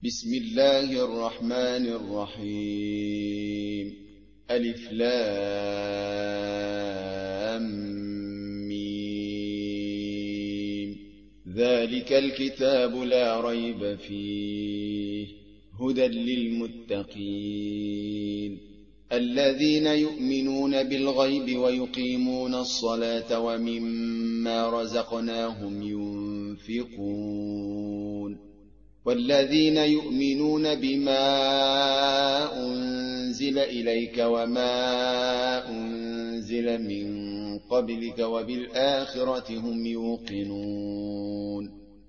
بسم الله الرحمن الرحيم. ألف لام ميم. ذلك الكتاب لا ريب فيه هدى للمتقين الذين يؤمنون بالغيب ويقيمون الصلاة ومما رزقناهم ينفقون والذين يؤمنون بما أنزل إليك وما أنزل من قبلك وبالآخرة هم يوقنون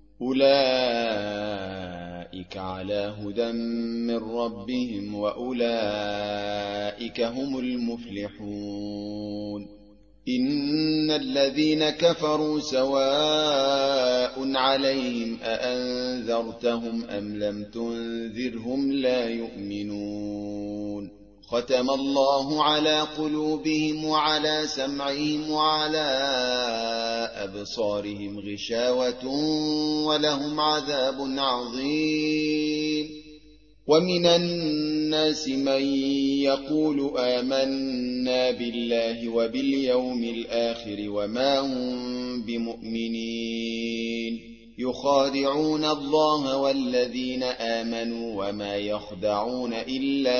أولئك على هدى من ربهم وأولئك هم المفلحون. إن الذين كفروا سواء عليهم أأنذرتهم أم لم تنذرهم لا يؤمنون. ختم الله على قلوبهم وعلى سمعهم وعلى أبصارهم غشاوة ولهم عذاب عظيم. ومن الناس من يقول آمنا بالله وباليوم الآخر وما هم بمؤمنين يخادعون الله والذين آمنوا وما يخدعون إلا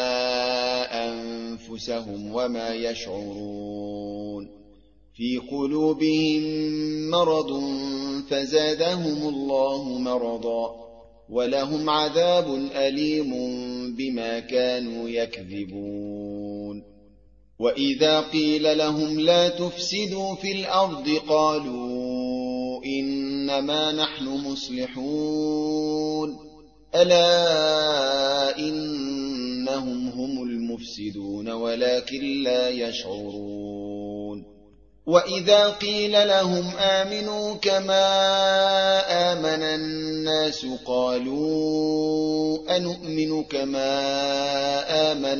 أنفسهم وما يشعرون. في قلوبهم مرض فزادهم الله مرضا ولهم عذاب أليم بما كانوا يكذبون. وإذا قيل لهم لا تفسدوا في الأرض قالوا إنما نحن مصلحون ألا إنهم هم المفسدون ولكن لا يشعرون. وإذا قيل لهم آمنوا كما آمن الناس قالوا أنؤمن كما آمن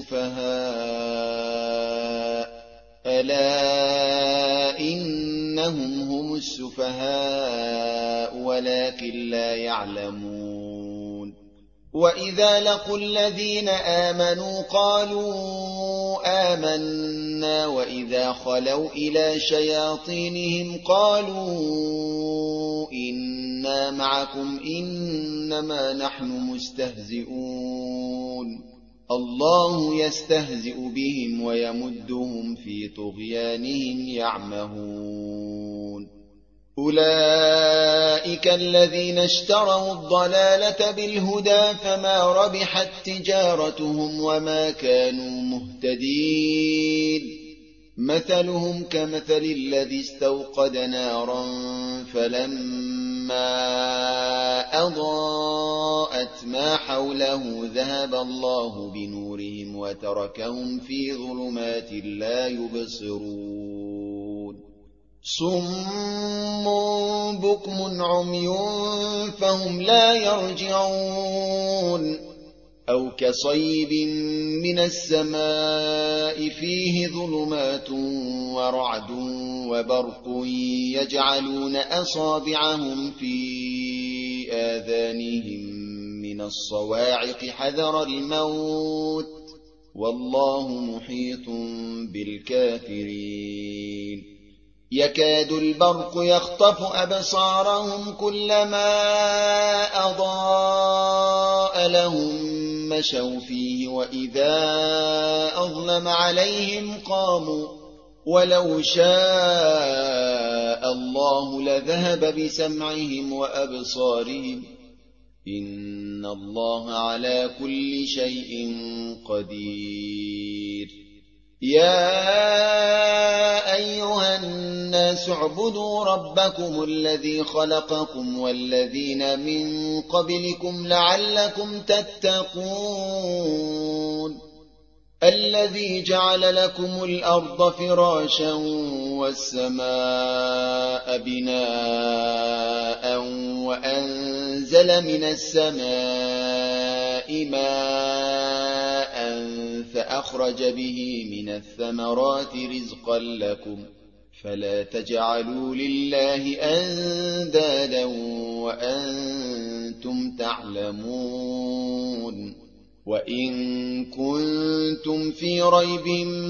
السفهاء ألا إنهم هم السفهاء ولكن لا يعلمون. وإذا لقوا الذين آمنوا قالوا آمنا وإذا خلوا إلى شياطينهم قالوا إنا معكم إنما نحن مستهزئون. الله يستهزئ بهم ويمدهم في طغيانهم يعمهون. أولئك الذين اشتروا الضلالة بالهدى فما ربحت تجارتهم وما كانوا مهتدين. مثلهم كمثل الذي استوقد نارا فلما أضاءت ما حوله ذهب الله بنورهم وتركهم في ظلمات لا يبصرون. صم بكم عمي فهم لا يرجعون. أو كصيب من السماء فيه ظلمات ورعد وبرق يجعلون أصابعهم في آذانهم من الصواعق حذر الموت والله محيط بالكافرين. يكاد البرق يخطف أبصارهم كلما أضاء لهم مشوا فيه وإذا أظلم عليهم قاموا ولو شاء الله لذهب بسمعهم وأبصارهم إن الله على كل شيء قدير. يا أيها الناس اعبدوا ربكم الذي خلقكم والذين من قبلكم لعلكم تتقون. الذي جعل لكم الأرض فراشا والسماء بناء وأنزل من السماء ماء فأخرج به من الثمرات رزقا لكم فلا تجعلوا لله أندادا وأنتم وأنتم تعلمون وإن كنتم في ريب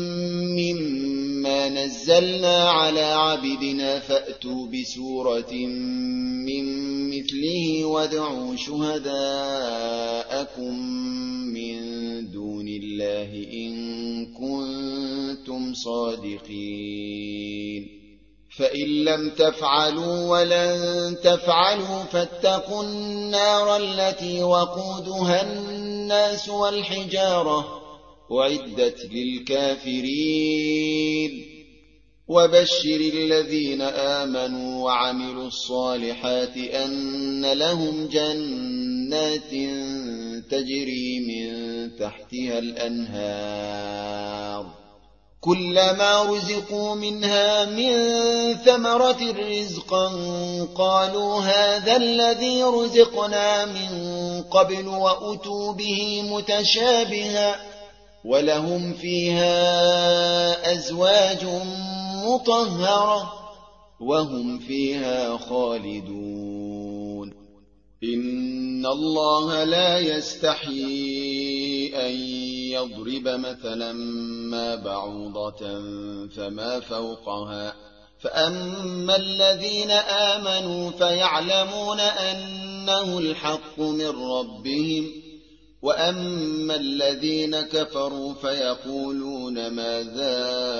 مما نزلنا على عبدنا فأتوا بسورة من مثله وادعوا شهداءكم من دون الله إن كنتم صادقين فإن لم تفعلوا ولن تفعلوا فاتقوا النار التي وقودها الناس والحجارة أعدت للكافرين وبشر الذين آمنوا وعملوا الصالحات أن لهم جنات تجري من تحتها الأنهار كلما رزقوا منها من ثمرة رزقا قالوا هذا الذي رزقنا من قبل وأتوا به متشابها ولهم فيها أزواج مطهرة وهم فيها خالدون إن الله لا يستحيي أن يضرب مثلا ما بعوضة فما فوقها فأما الذين آمنوا فيعلمون أنه الحق من ربهم وأما الذين كفروا فيقولون ماذا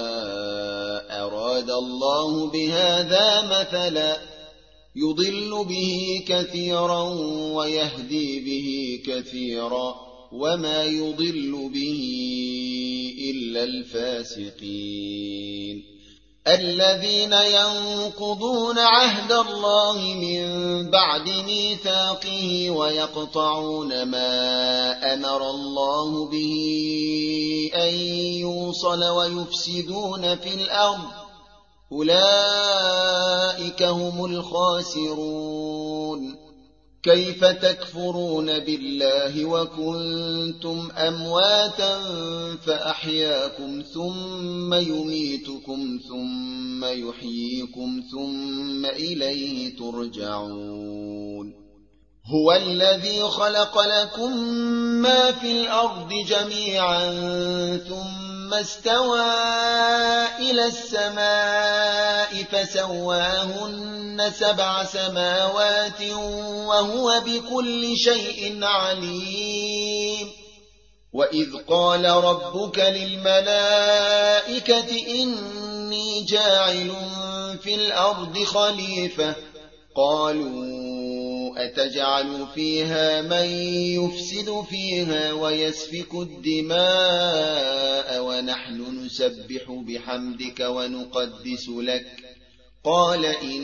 أراد الله بهذا مثلا يضل به كثيرا ويهدي به كثيرا وما يضل به إلا الفاسقين الذين ينقضون عهد الله من بعد ميثاقه ويقطعون ما أمر الله به أن يوصل ويفسدون في الأرض أولئك هم الخاسرون كيف تكفرون بالله وكنتم أمواتا فأحياكم ثم يميتكم ثم يحييكم ثم إليه ترجعون هو الذي خلق لكم ما في الأرض جميعا ثم استوى إلى السماء فسواهن 7 سماوات وهو بكل شيء عليم وإذ قال ربك للملائكة إني جاعل في الأرض خليفة قالوا أتجعل فيها من يفسد فيها ويسفك الدماء ونحن نسبح بحمدك ونقدس لك قال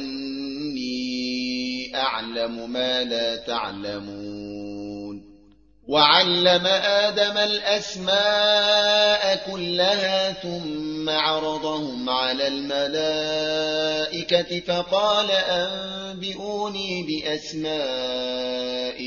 إني أعلم ما لا تعلمون وعلم آدم الأسماء كلها ثم عرضهم على الملائكة فقال أنبئوني بأسماء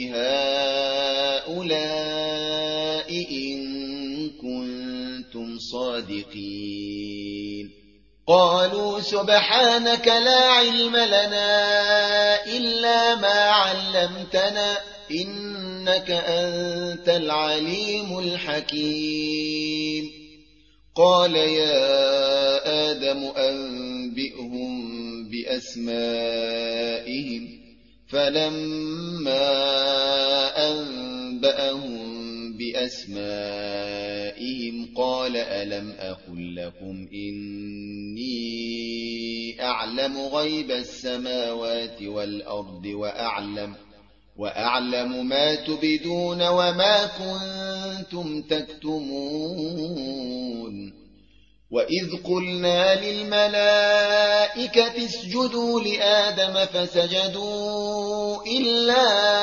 هؤلاء إن كنتم صادقين قالوا سبحانك لا علم لنا إلا ما علمتنا إنك أنت العليم الحكيم قال يا آدم أنبئهم بأسمائهم فلما أنبأهم بأسمائهم قال ألم أقل لكم إني أعلم غيب السماوات والأرض وأعلم ما تبدون وما كنتم تكتمون وإذ قلنا للملائكة اسجدوا لآدم فسجدوا إلا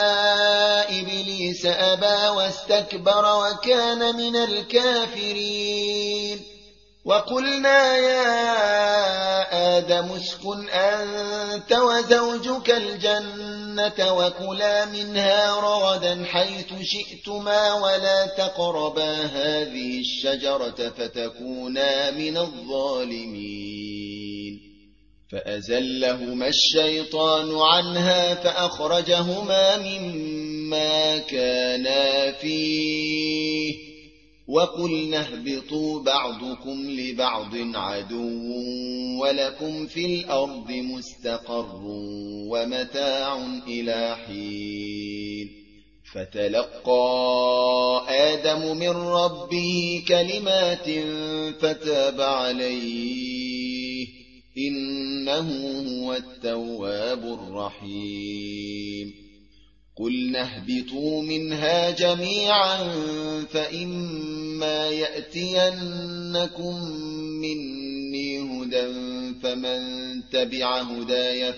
إبليس أبى واستكبر وكان من الكافرين وقلنا يا آدم اسكن أنت وزوجك الجنة وكلا منها رغدا حيث شئتما ولا تقربا هذه الشجرة فتكونا من الظالمين فأزلهما الشيطان عنها فأخرجهما مما ما كانا فيه وقلنا اهبطوا بعضكم لبعض عدو ولكم في الأرض مستقر ومتاع إلى حين فتلقى آدم من ربه كلمات فتاب عليه إنه هو التواب الرحيم قلنا اهبطوا منها جميعا فإما يأتينكم مني هدى فمن تبع هداي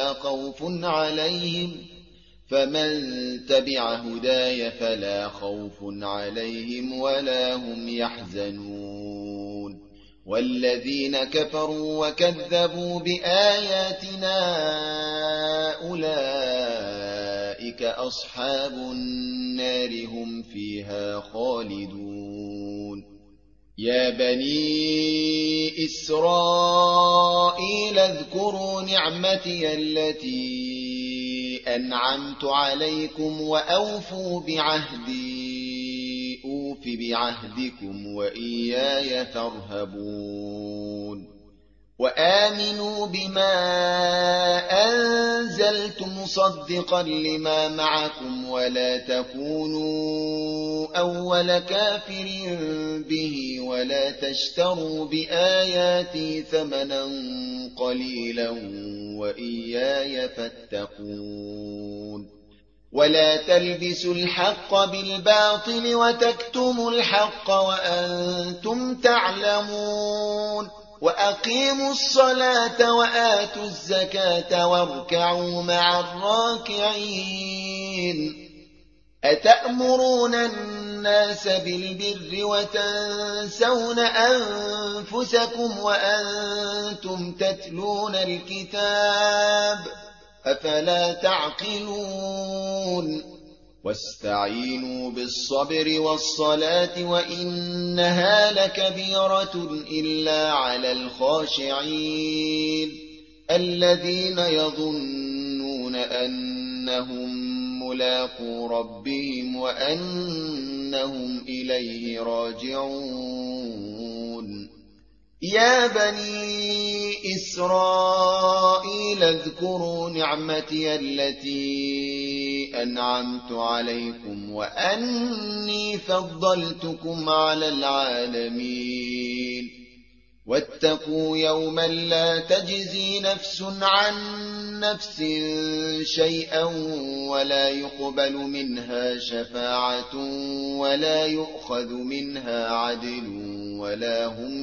فلا خوف عليهم ولا هم يحزنون والذين كفروا وكذبوا بآياتنا أولئك أصحاب النار هم فيها خالدون يا بني إسرائيل اذكروا نعمتي التي أنعمت عليكم وأوفوا بعهدي أوف بعهدكم وإياي فارهبون وآمنوا بما أنزلت مصدقا لما معكم ولا تكونوا أول كافر به ولا تشتروا بآياتي ثمنا قليلا وإياي فاتقون ولا تلبسوا الحق بالباطل وتكتموا الحق وأنتم تعلمون وأقيموا الصلاة وآتوا الزكاة واركعوا مع الراكعين أتأمرون الناس بالبر وتنسون أنفسكم وأنتم تتلون الكتاب أفلا تعقلون واستعينوا بالصبر والصلاة وإنها لكبيرة إلا على الخاشعين الذين يظنون أنهم ملاقو ربهم وأنهم إليه راجعون يا بني إسرائيل اذكروا نعمتي التي أنعمت عليكم وأني فضلتكم على العالمين واتقوا يوما لا تجزي نفس عن نفس شيئا ولا يقبل منها شفاعة ولا يؤخذ منها عدل ولا هم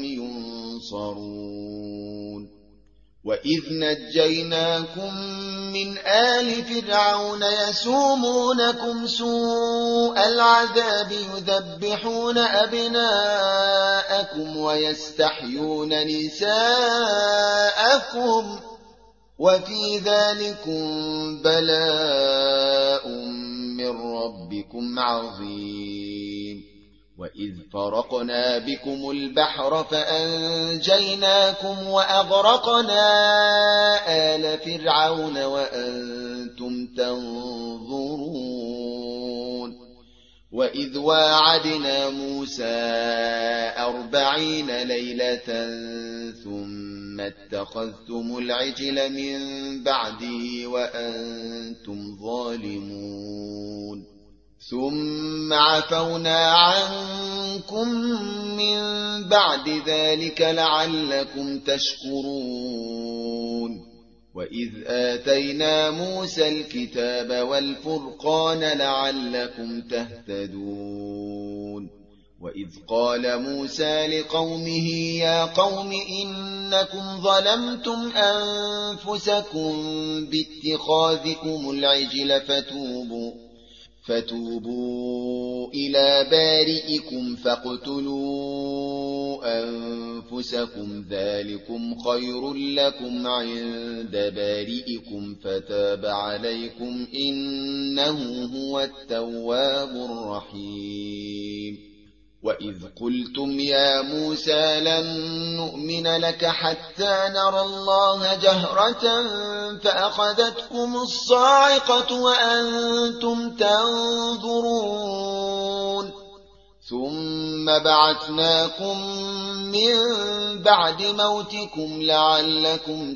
ينصرون وإذ نجيناكم من آل فرعون يسومونكم سوء العذاب يذبحون أبناءكم ويستحيون نساءكم وفي ذلكم بلاء من ربكم عظيم وإذ فرقنا بكم البحر فأنجيناكم وأغرقنا آل فرعون وأنتم تنظرون وإذ واعدنا موسى 40 ليلة ثم اتخذتم العجل من بعده وأنتم ظالمون ثم عفونا عنكم من بعد ذلك لعلكم تشكرون وإذ آتينا موسى الكتاب والفرقان لعلكم تهتدون وإذ قال موسى لقومه يا قوم إنكم ظلمتم أنفسكم باتخاذكم العجل فتوبوا إلى بارئكم فاقتلوا أنفسكم ذلكم خير لكم عند بارئكم فتاب عليكم إنه هو التواب الرحيم وإذ قلتم يا موسى لن نؤمن لك حتى نرى الله جهرة فأخذتكم الصاعقة وأنتم تنظرون ثم بعثناكم من بعد موتكم لعلكم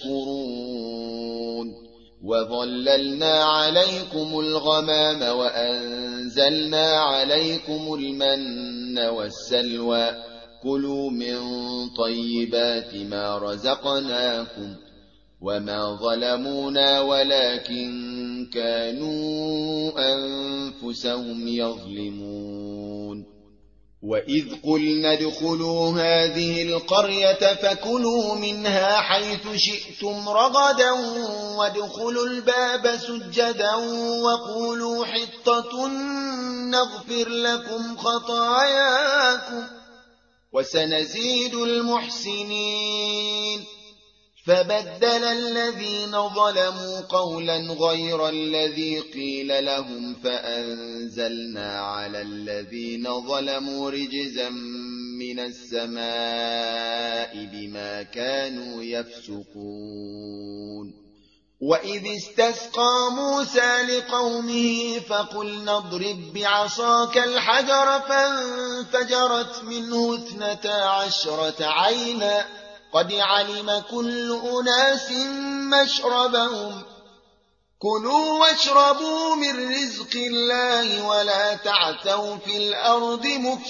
تشكرون وظللنا عليكم الغمام وأنزلنا عليكم المن والسلوى كلوا من طيبات ما رزقناكم وما ظلمونا ولكن كانوا أنفسهم يظلمون وإذ قلنا ادخلوا هذه القرية فكلوا منها حيث شئتم رغدا وادخلوا الباب سجدا وقولوا حطة نغفر لكم خطاياكم وسنزيد المحسنين فبدل الذين ظلموا قولا غير الذي قيل لهم فأنزلنا على الذين ظلموا رجزا من السماء بما كانوا يفسقون وإذ استسقى موسى لقومه فقلنا اضرب بعصاك الحجر فانفجرت منه 12 عينا قد علم كل أناس مشربهم كلوا واشربوا من رزق الله ولا تعثوا في الأرض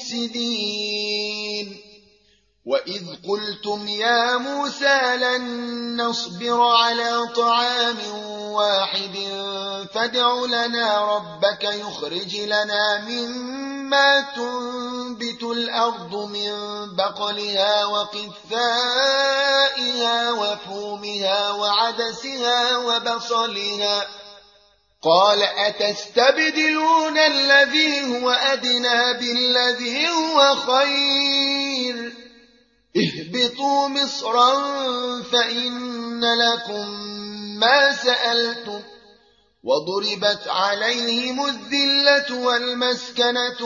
مفسدين وإذ قلتم يا موسى لن نصبر على طعام واحد فادع لنا ربك يخرج لنا مما تنبت الأرض من بقلها وقثائها وفومها وعدسها وبصلها قال أتستبدلون الذي هو أدنى بالذي هو خير اهبطوا مصرا فإن لكم ما سألتم وضربت عليهم الذلة والمسكنة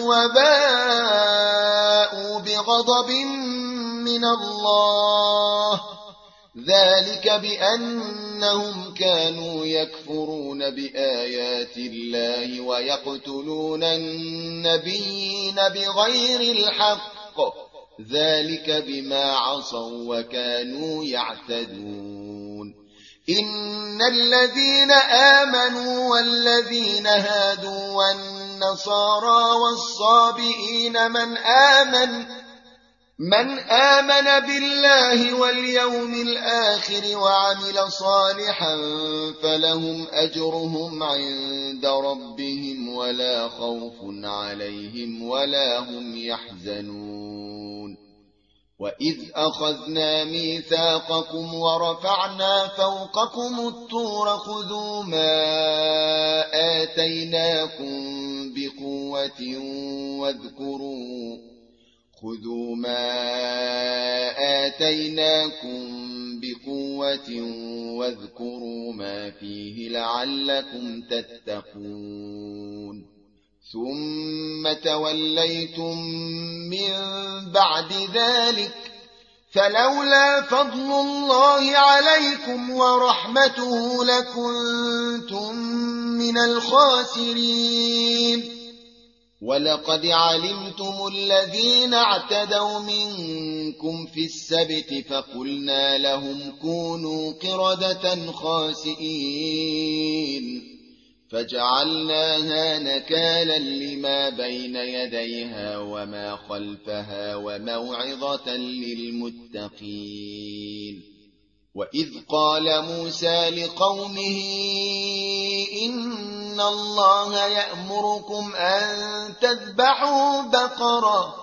وباءوا بغضب من الله ذلك بأنهم كانوا يكفرون بآيات الله ويقتلون النبيين بغير الحق ذلك بما عصوا وكانوا يعتدون إن الذين آمنوا والذين هادوا والنصارى والصابئين من آمن بالله واليوم الآخر وعمل صالحا فلهم أجرهم عند ربهم ولا خوف عليهم ولا هم يحزنون وإذ أخذنا ميثاقكم ورفعنا فوقكم الطور خذوا ما آتيناكم بقوة واذكروا ما فيه لعلكم تتقون ثم توليتم من بعد ذلك فلولا فضل الله عليكم ورحمته لكنتم من الخاسرين ولقد علمتم الذين اعتدوا منكم في السبت فقلنا لهم كونوا قردة خاسئين فجعلناها نكالا لما بين يديها وما خلفها وموعظة للمتقين وإذ قال موسى لقومه إن الله يأمركم أن تذبحوا بقرة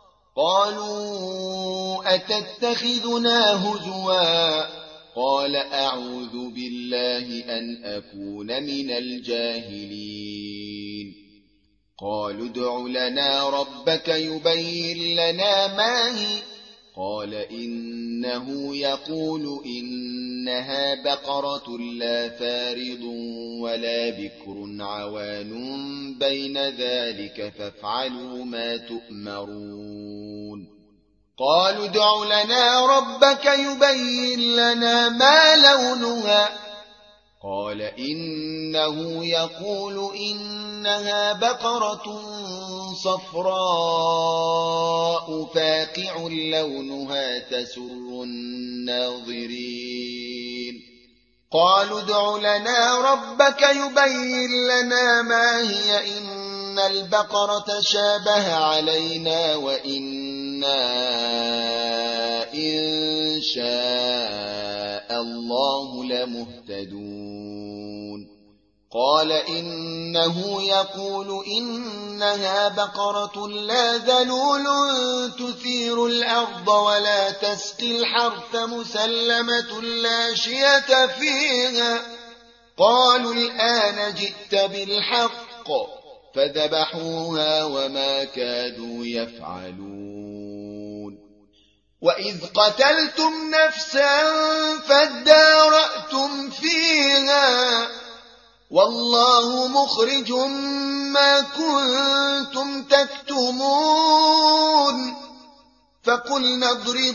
قالوا أتتخذنا هزوا قال أعوذ بالله أن أكون من الجاهلين قالوا ادع لنا ربك يبين لنا ما هي قال إنه يقول إنها إنها بقرة لا فارض ولا بكر عوان بين ذلك فافعلوا ما تؤمرون قالوا ادع لنا ربك يبين لنا ما لونها قال إنه يقول إنها بقرة صفراء فاقع لونها تسر الناظرين قالوا ادع لنا ربك يبين لنا ما هي إن البقرة شابه علينا وإنا إن شاء الله لمهتدون قال إنه يقول إنها بقرة لا ذلول تثير الأرض ولا تسقي الحرث مسلمة لا شية فيها قالوا الآن جئت بالحق فذبحوها وما كادوا يفعلون وإذ قتلتم نفسا فادارأتم فيها والله مخرج ما كنتم تكتمون فقلنا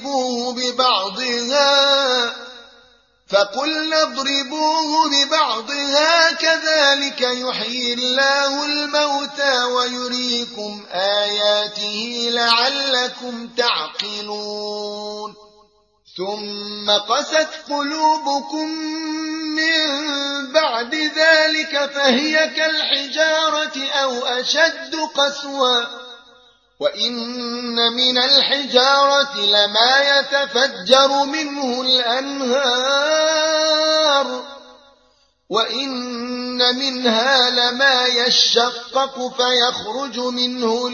اضربوه ببعضها كذلك يحيي الله الموتى ويريكم آياته لعلكم تعقلون ثم قست قلوبكم من بعد ذلك فهي كالحجارة أو أشد قسوة وإن من الحجارة لما يتفجر منه الأنهار وإن منها لما يشقق فيخرج منه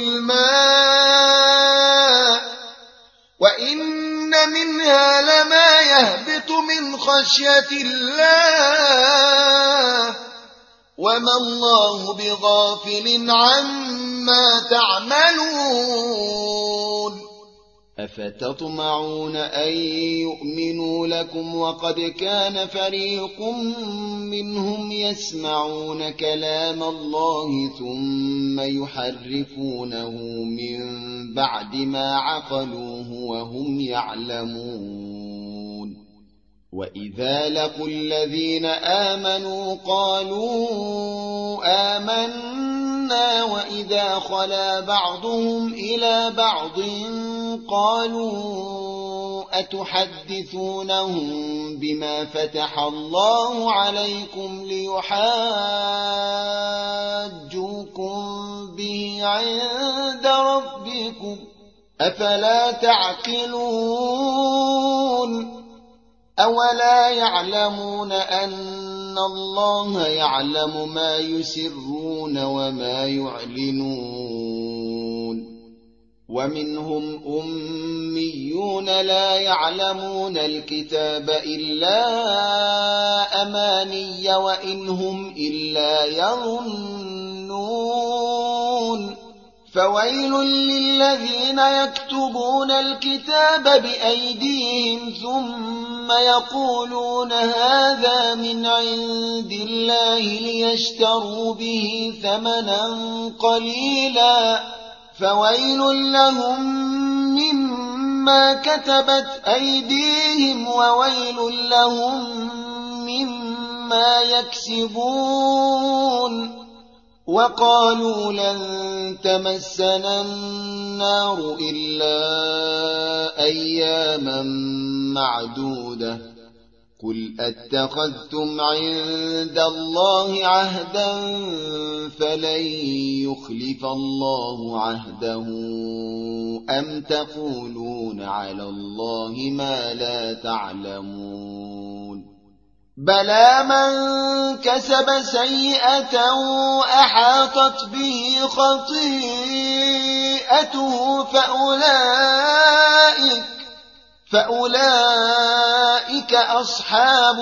الماء وإن منها لما يهبط من خشية الله وما الله بغافل عما تعملون أفتطمعون أن يؤمنوا لكم وقد كان فريق منهم يسمعون كلام الله ثم يحرفونه من بعد ما عقلوه وهم يعلمون وإذا لقوا الذين آمنوا قالوا آمنا وإذا خلا بعضهم إلى بعض قالوا أتحدثونهم بما فتح الله عليكم ليحاجوكم به عند ربكم أفلا تعقلون أولا يعلمون أن الله يعلم ما يسرون وما يعلنون ومنهم أميون لا يعلمون الكتاب إلا أماني وإنهم إلا يظنون فويل للذين يكتبون الكتاب بأيديهم ثم يقولون هذا من عند الله ليشتروا به ثمنا قليلا فويل لهم مما كتبت أيديهم وويل لهم مما يكسبون وقالوا لن تمسنا النار إلا أياما معدودة قل أتخذتم عند الله عهدا فلن يخلف الله عهده أم تقولون على الله ما لا تعلمون بلى من كسب سيئة أحاطت به خطيئته فأولئك أصحاب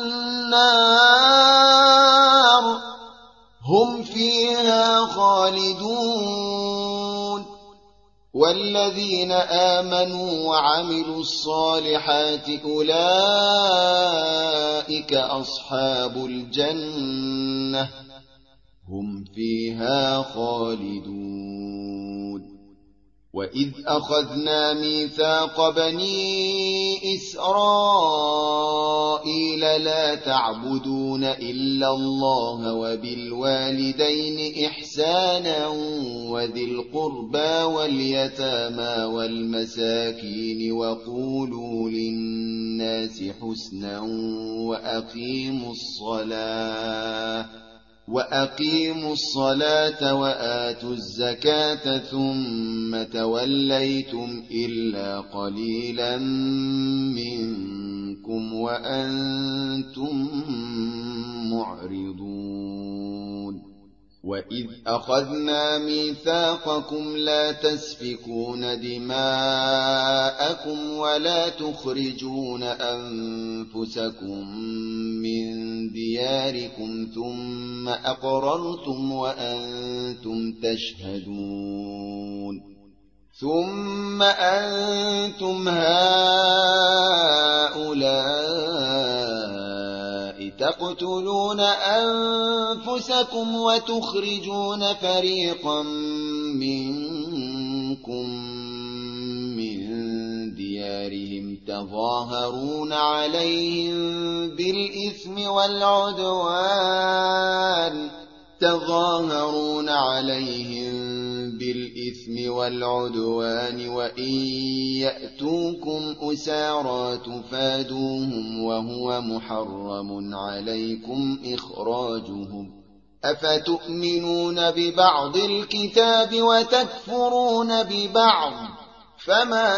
النار هم فيها خالدون والذين آمنوا وعملوا الصالحات أولئك أصحاب الجنة هم فيها خالدون. وإذ أخذنا ميثاق بني إسرائيل لا تعبدون إلا الله وبالوالدين إحسانا وذي القربى واليتامى والمساكين وقولوا للناس حسنا وأقيموا الصلاة وآتوا الزكاة ثم توليتم إلا قليلا منكم وأنتم معرضون. وإذ أخذنا ميثاقكم لا تسفكون دماءكم ولا تخرجون أنفسكم من دياركم ثم أقررتم وأنتم تشهدون. ثم أنتم هؤلاء تقتلون أنفسكم وتخرجون فريقا منكم من ديارهم تظاهرون عليهم بالإثم والعدوان وإن يأتوكم أسارى تفادوهم وهو محرم عليكم إخراجهم. أفتؤمنون ببعض الكتاب وتكفرون ببعض؟ فما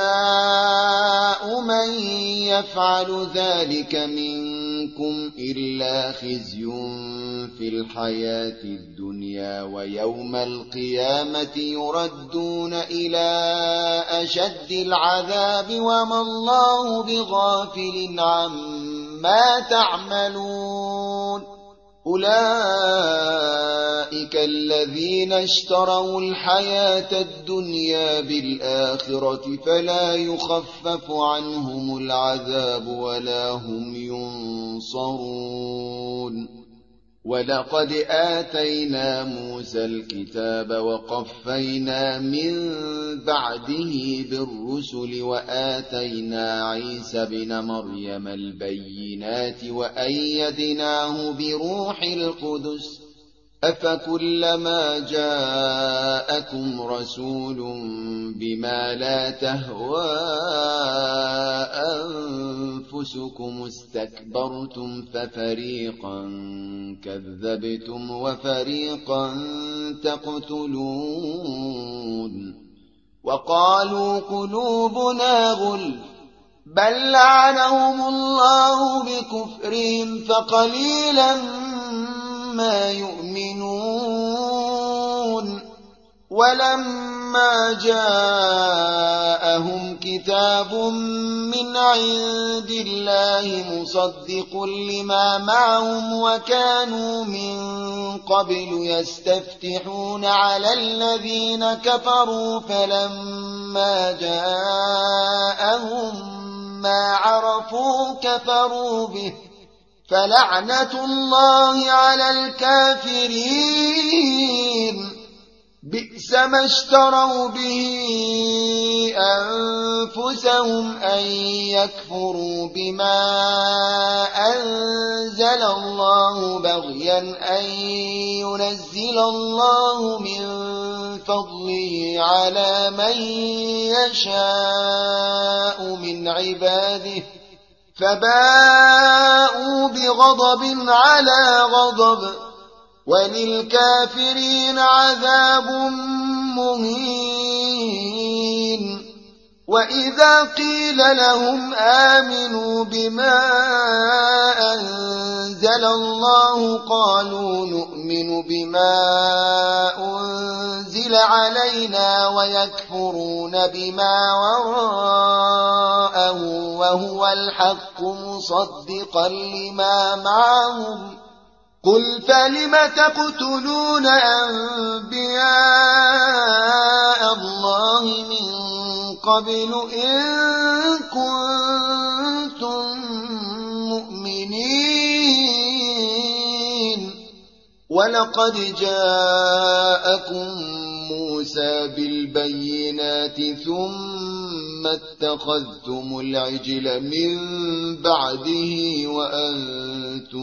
جزاء من يفعل ذلك منكم إلا خزي في الحياة الدنيا ويوم القيامة يردون إلى أشد العذاب وما الله بغافل عما تعملون. أولئك الذين اشتروا الحياة الدنيا بالآخرة فلا يخفف عنهم العذاب ولا هم ينصرون. ولقد آتينا موسى الكتاب وقفينا من بعده بالرسل وآتينا عيسى بن مريم البينات وأيدناه بروح القدس. أفكلما جاءكم رسول بما لا تهوى أنفسكم استكبرتم ففريقا كذبتم وفريقا تقتلون. وقالوا قلوبنا غلف بل لعنهم الله بكفرهم فقليلا ما يؤمنون. ولما جاءهم كتاب من عند الله مصدق لما معهم وكانوا من قبل يستفتحون على الذين كفروا فلما جاءهم ما عرفوا كفروا به فلعنة الله على الكافرين. بئس ما اشتروا به أنفسهم أن يكفروا بما أنزل الله بغيا أن ينزل الله من فضله على من يشاء من عباده فباءوا بغضب على غضب وللكافرين عذاب مهين. وإذا قيل لهم آمنوا بما أنزل الله قالوا نؤمن بما أنزل علينا ويكفرون بما وراءه وهو الحق مصدقا لما معهم. قل فلم تقتلون أنبياء الله قبل إن كنتم مؤمنين ولقد جاءكم موسى بالبينات ثم اتخذتم العجل من بعده وأنتم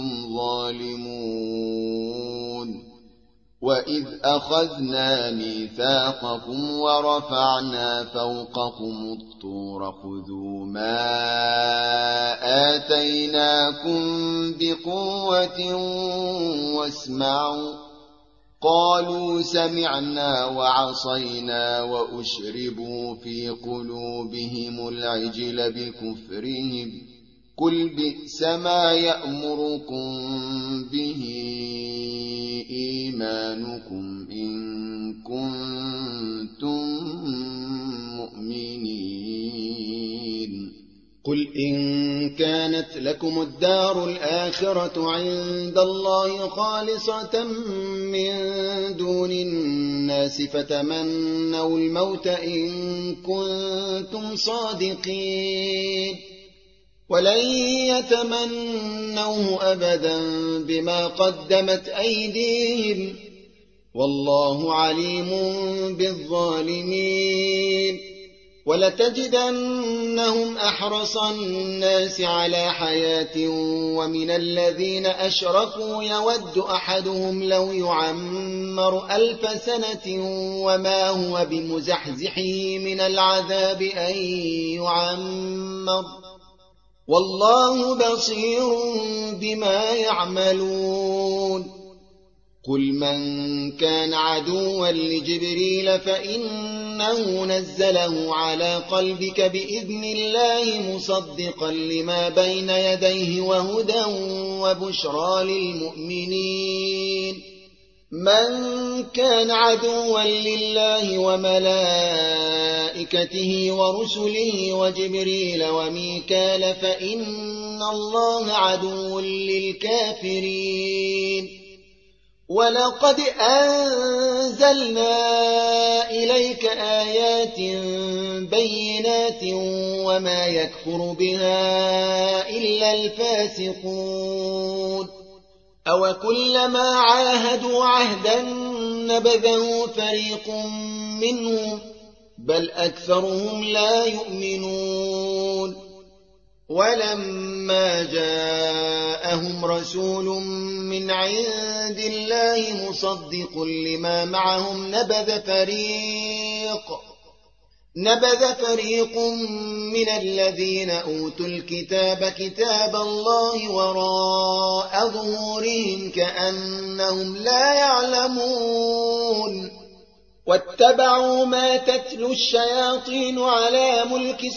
ظالمون وإذ أخذنا ميثاقكم ورفعنا فوقكم الطور خذوا ما آتيناكم بقوة واسمعوا قالوا سمعنا وعصينا وأشربوا في قلوبهم العجل بكفرهم قل بئس ما يأمركم به إيمانكم إن كنتم مؤمنين قل إن كانت لكم الدار الآخرة عند الله خالصة من دون الناس فتمنوا الموت إن كنتم صادقين ولن يتمنوه أبدا بما قدمت أيديهم والله عليم بالظالمين ولتجدنهم أحرص الناس على حياة ومن الذين أشركوا يود أحدهم لو يعمر 1000 سنة وما هو بمزحزحه من العذاب أن يعمر والله بصير بما يعملون قل من كان عدوا لجبريل فإنه نزله على قلبك بإذن الله مصدقا لما بين يديه وهدى وبشرى للمؤمنين من كان عدوا لله وملائكته ورسله وجبريل وميكال فإن الله عدو للكافرين ولقد أنزلنا إليك آيات بينات وما يكفر بها إلا الفاسقون أوكلما عاهدوا عهدا نبذه فريق منهم بل أكثرهم لا يؤمنون ولما جاءهم رسول من عند الله مصدق لما معهم نبذ فريق من الذين أوتوا الكتاب كتاب الله وراء ظهورهم كأنهم لا يعلمون واتبعوا ما تتلو الشياطين على ملك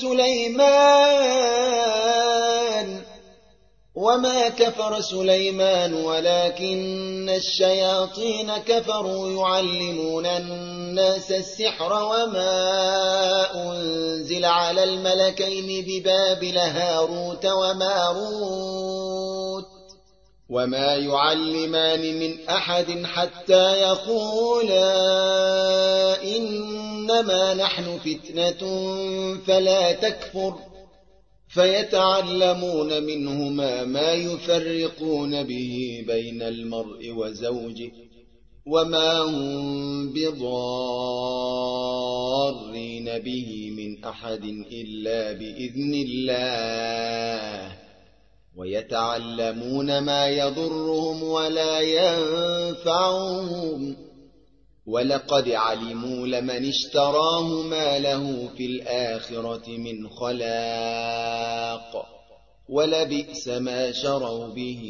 سليمان وما كفر سليمان ولكن الشياطين كفروا يعلمون الناس السحر وما أنزل على الملكين ببابل هاروت وماروت وما يعلمان من أحد حتى يقولا إنما نحن فتنة فلا تكفر فيتعلمون منهما ما يفرقون به بين المرء وزوجه وما هم بضارين به من أحد إلا بإذن الله ويتعلمون ما يضرهم ولا ينفعهم ولقد علموا لمن اشتراه ما له في الآخرة من خلاق ولبئس ما شروا به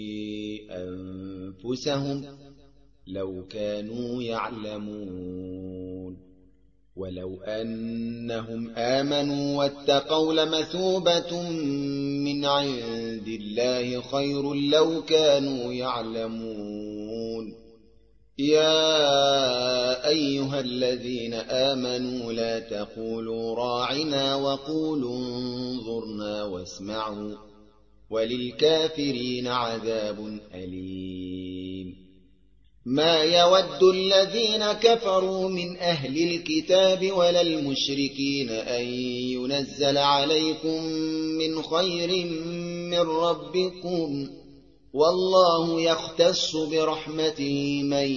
أنفسهم لو كانوا يعلمون ولو أنهم آمنوا واتقوا لمثوبة من عند الله خير لو كانوا يعلمون يا أيها الذين آمنوا لا تقولوا راعنا وقولوا انظرنا واسمعوا وللكافرين عذاب أليم ما يود الذين كفروا من أهل الكتاب ولا المشركين أن ينزل عليكم من خير من ربكم، والله يختص برحمته من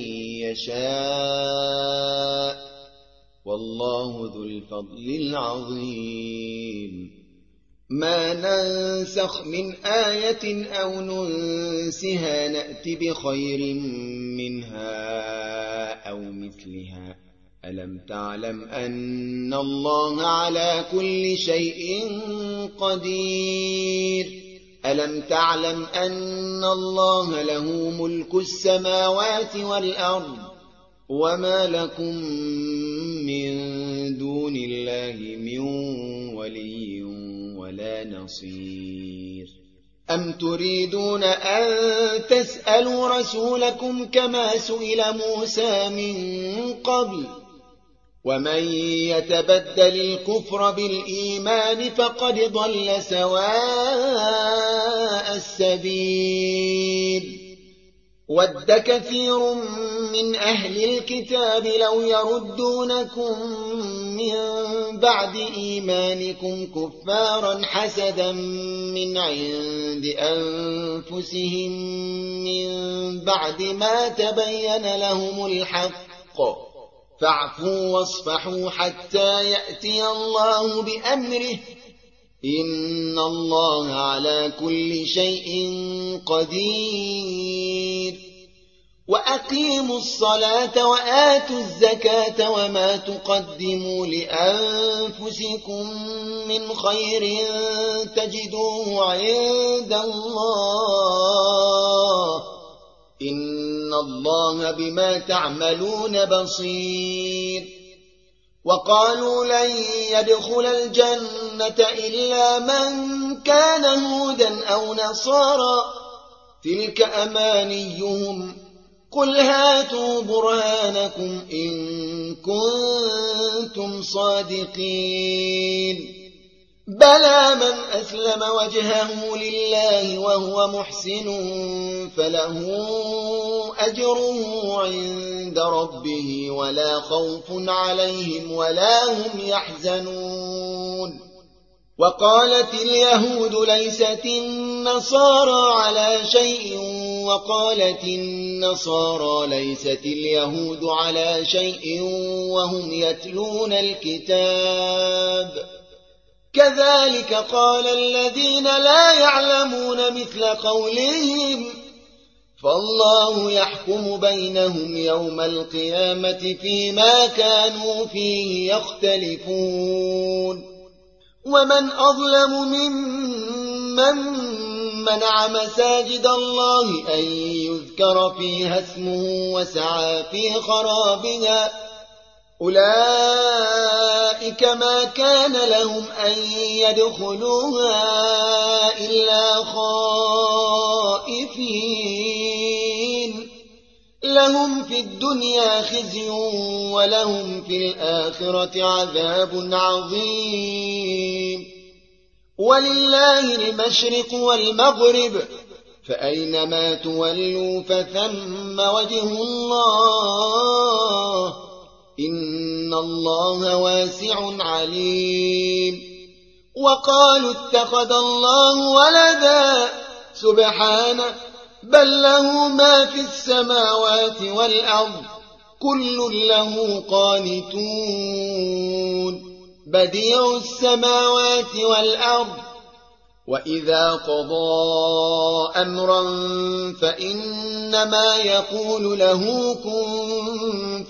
يشاء، والله ذو الفضل العظيم. ما ننسخ من آية أو ننسها نأت بخير منها أو مثلها. ألم تعلم أن الله على كل شيء قدير؟ ألم تعلم أن الله له ملك السماوات والأرض، وما لكم من دون الله من ولي ولا نصير. أم تريدون أن تسألوا رسولكم كما سئل موسى من قبل؟ ومن يتبدل الكفر بالإيمان فقد ضل سواء السبيل. ود كثير من أهل الكتاب لو يردونكم من بعد إيمانكم كفارا حسدا من عند أنفسهم من بعد ما تبين لهم الحق، فاعفوا واصفحوا حتى يأتي الله بأمره، إن الله على كل شيء قدير. وأقيموا الصلاة وآتوا الزكاة وما تقدموا لأنفسكم من خير تجدوه عند الله، إن الله بما تعملون بصير. وقالوا لن يدخل الجنة إلا من كان هودا أو نصارى، تلك أمانيهم، قل هاتوا برهانكم إن كنتم صادقين. بلى من أسلم وجهه لله وهو محسن فله أجره عند ربه ولا خوف عليهم ولا هم يحزنون. وقالت اليهود ليست النصارى على شيء، وقالت النصارى ليست اليهود على شيء وهم يتلون الكتاب، كذلك قال الذين لا يعلمون مثل قولهم، فالله يحكم بينهم يوم القيامة فيما كانوا فيه يختلفون. ومن أظلم ممن منع مساجد الله أن يذكر فيها اسمه وسعى في خرابها، أولئك ما كان لهم أن يدخلوها إلا خائفين، لهم في الدنيا خزي ولهم في الآخرة عذاب عظيم. ولله المشرق والمغرب، فأينما تولوا فثم وجه الله، إن الله واسع عليم. وقالوا اتخذ الله ولدا، سبحانه، بل له ما في السماوات والأرض، كل له قانتون، بديع السماوات والأرض، وإذا قضى أمرا فإنما يقول له كن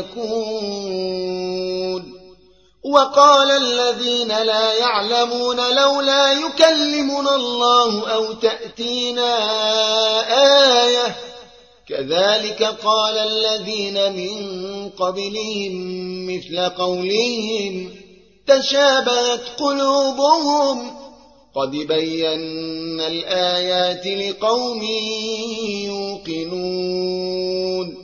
فيكون. وقال الذين لا يعلمون لولا يكلمنا الله أو تأتينا آية، كذلك قال الذين من قبلهم مثل قولهم، تشابهت قلوبهم، قد بينا الآيات لقوم يوقنون.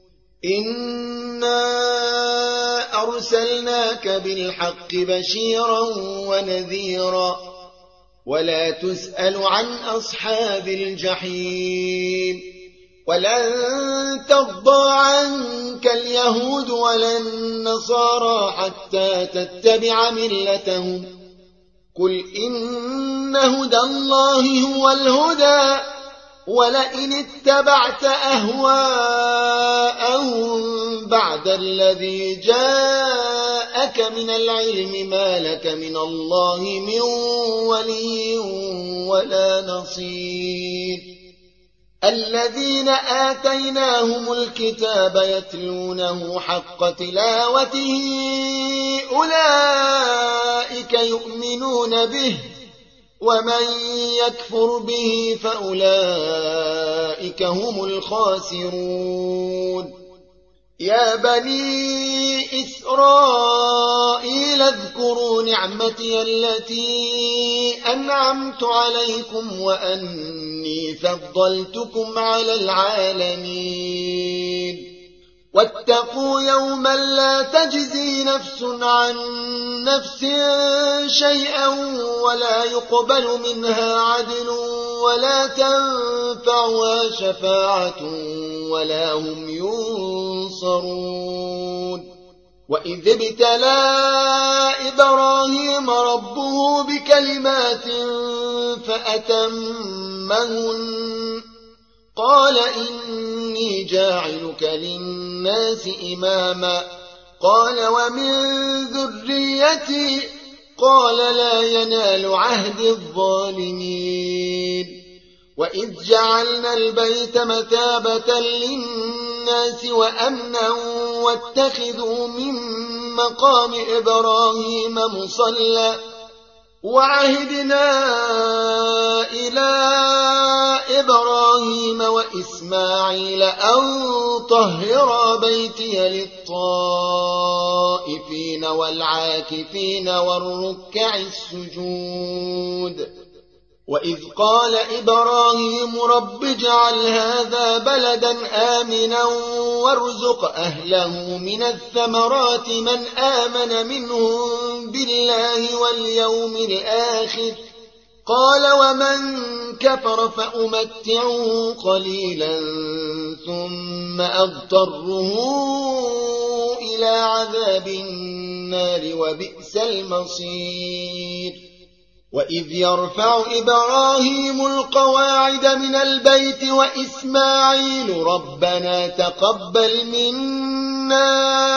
إنا أرسلناك بالحق بشيرا ونذيرا، ولا تسأل عن أصحاب الجحيم. ولن ترضى عنك اليهود ولا النصارى حتى تتبع ملتهم قل إن هدى الله هو الهدى ولئن اتبعت أهواءهم بعد الذي جاءك من العلم ما لك من الله من ولي ولا نصير الذين آتيناهم الكتاب يتلونه حق تلاوته أولئك يؤمنون به ومن يكفر به فأولئك هم الخاسرون يا بني إسرائيل اذكروا نعمتي التي أنعمت عليكم وأني فضلتكم على العالمين واتقوا يوما لا تجزي نفس عن نفس شيئا ولا يقبل منها عدل ولا تنفعها شفاعة ولا هم ينصرون وإذ ابتلى إبراهيم ربه بكلمات فأتمهن قال إني جاعلك للناس إماما قال ومن ذريتي قال لا ينال عهد الظالمين وإذ جعلنا البيت مثابة للناس وأمنا واتخذوا من مقام إبراهيم مصلى وعهدنا إلى إبراهيم وإسماعيل أن طهرا بيتي للطائفين والعاكفين والركع السجود وإذ قال إبراهيم رب اجعل هذا بلدا آمنا وارزق أهله من الثمرات من آمن منهم بالله واليوم الآخر قال ومن كفر فأمتعه قليلا ثم أضطره إلى عذاب النار وبئس المصير وإذ يرفع إبراهيم القواعد من البيت وإسماعيل ربنا تقبل منا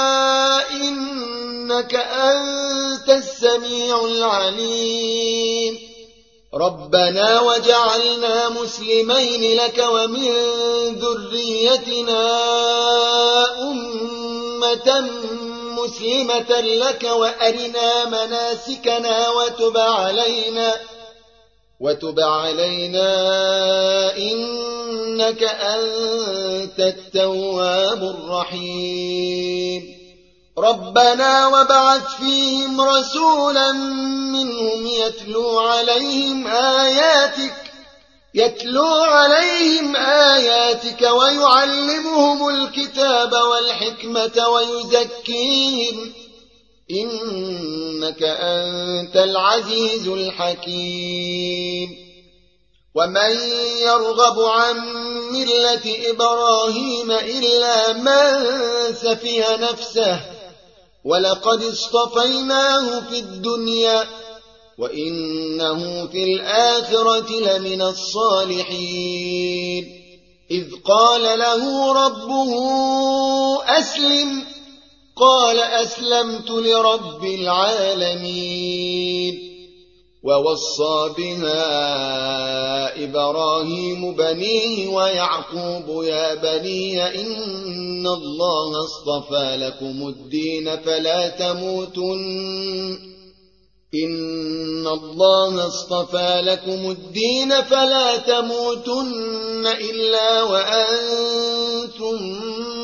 إنك أنت السميع العليم ربنا وجعلنا مسلمين لك ومن ذريتنا أمة مسلمة لك وأرنا مناسكنا وتب علينا إنك أنت التواب الرحيم ربنا وابعث فيهم رسولا منهم يتلو عليهم آياتك ويعلمهم الكتاب والحكمة ويزكيهم إنك أنت العزيز الحكيم ومن يرغب عن ملة إبراهيم إلا من سفه نفسه ولقد اصطفيناه في الدنيا وإنه في الآخرة لمن الصالحين إذ قال له ربه أسلم قال أسلمت لرب العالمين ووصى بها إبراهيم بنيه ويعقوب يا بني إن الله اصطفى لكم الدين فلا تموتن إلا وأنتم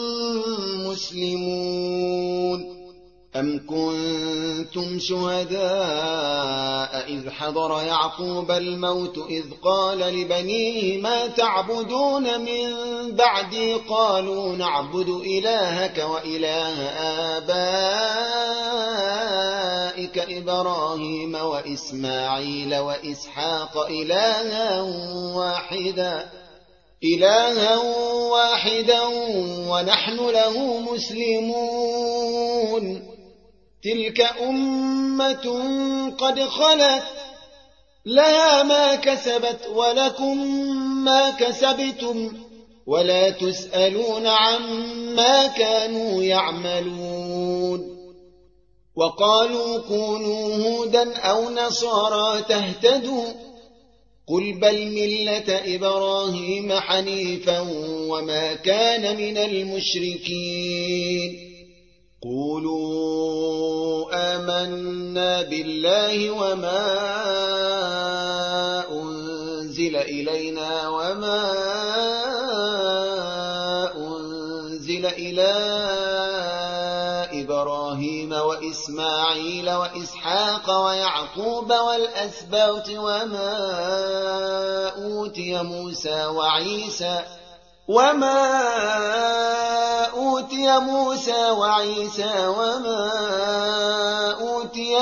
مسلمون أم كنتم شهداء إذ حضر يعقوب الموت إذ قال لبنيه ما تعبدون من بعدي قالوا نعبد إلهك وإله آبائك إبراهيم وإسماعيل وإسحاق إلها واحدا إلها واحدا ونحن له مسلمون تلك أمة قد خلت لها ما كسبت ولكم ما كسبتم ولا تسألون عما كانوا يعملون وقالوا كونوا هودا أو نصارى تهتدوا قل بل ملة إبراهيم حنيفا وما كان من المشركين قولوا آمنا بالله وما أنزل إلينا وما أنزل إلى إبراهيم وإسماعيل وإسحاق ويعقوب والأسباط وما أوتي موسى وعيسى وما أوتي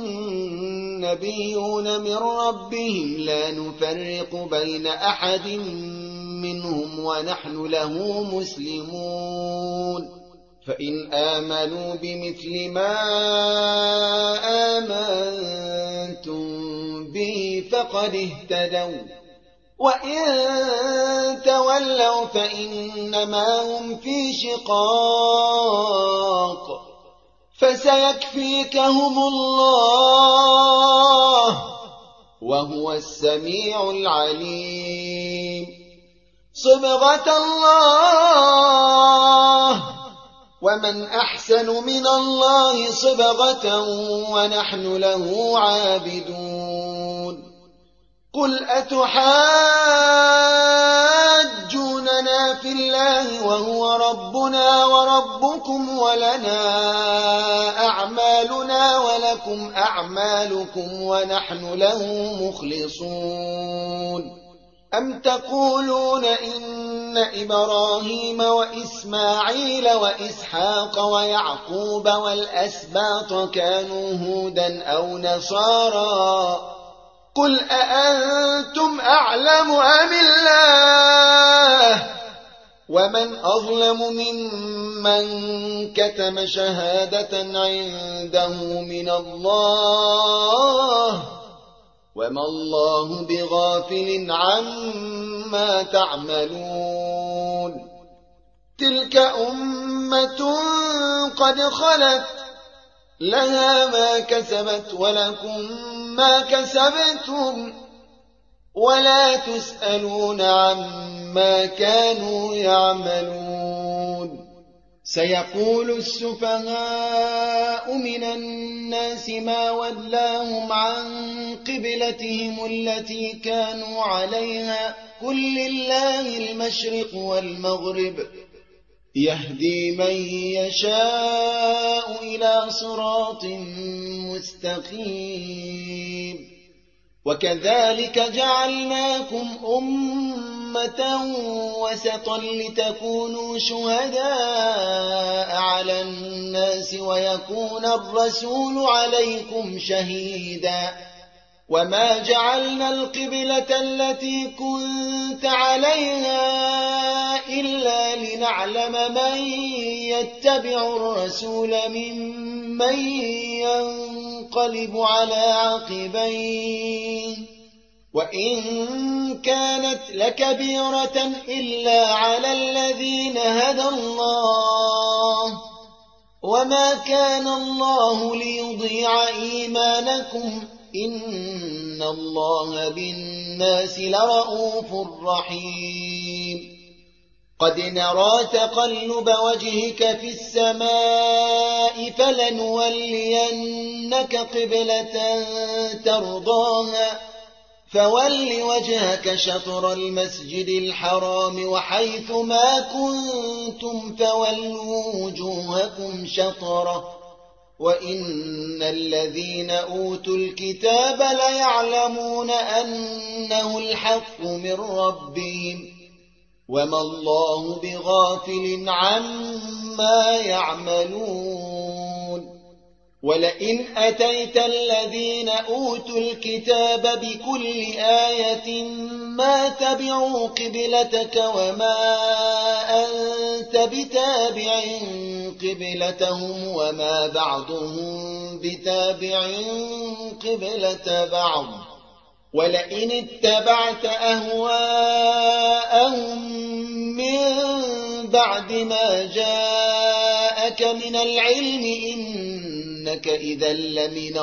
النبيون من ربهم لا نفرق بين أحد منهم ونحن له مسلمون فإن آمنوا بمثل ما آمنتم به فقد اهتدوا وإن تولوا فإنما هم في شقاق فسيكفيكهم الله وهو السميع العليم صبغة الله ومن أحسن من الله صبغة ونحن له عابدون قل أتحاجوننا في الله وهو ربنا وربكم ولنا أعمالنا ولكم أعمالكم ونحن له مخلصون أم تقولون إن إبراهيم وإسماعيل وإسحاق ويعقوب والأسباط كانوا هودا أو نصارى قل أأنتم أعلم أم الله ومن أظلم ممن كتم شهادة عنده من الله وما الله بغافل عما تعملون تلك أمة قد خلت لها ما كسبت ولكم ما كسبتم ولا تسألون عما كانوا يعملون سيقول السفهاء من الناس ما ولاهم عن قبلتهم التي كانوا عليها قل لله المشرق والمغرب يهدي من يشاء إلى صراط مستقيم وكذلك جعلناكم أمة وسطا لتكونوا شهداء على الناس ويكون الرسول عليكم شهيدا وما جعلنا القبلة التي كنت عليها إلا لنعلم من يتبع الرسول ممن ينقلب على عقبيه وإن كانت لكبيرة إلا على الذين هدى الله وما كان الله ليضيع إيمانكم إن الله بالناس لرؤوف رحيم قد نرى تقلب وجهك في السماء فلنولينك قبلة ترضاها فول وجهك شطر المسجد الحرام وحيث ما كنتم فولوا وجوهكم شطره وإن الذين أوتوا الكتاب ليعلمون أنه الحق من ربهم وما الله بغافل عما يعملون ولئن أتيت الذين أوتوا الكتاب بكل آية ما تبعوا قبلتك وما أنت بتابع قبلتهم وما بعضهم بتابع قبلة بعض ولئن اتبعت أهواءهم من بعد ما جاءك من العلم إنك إذا لمن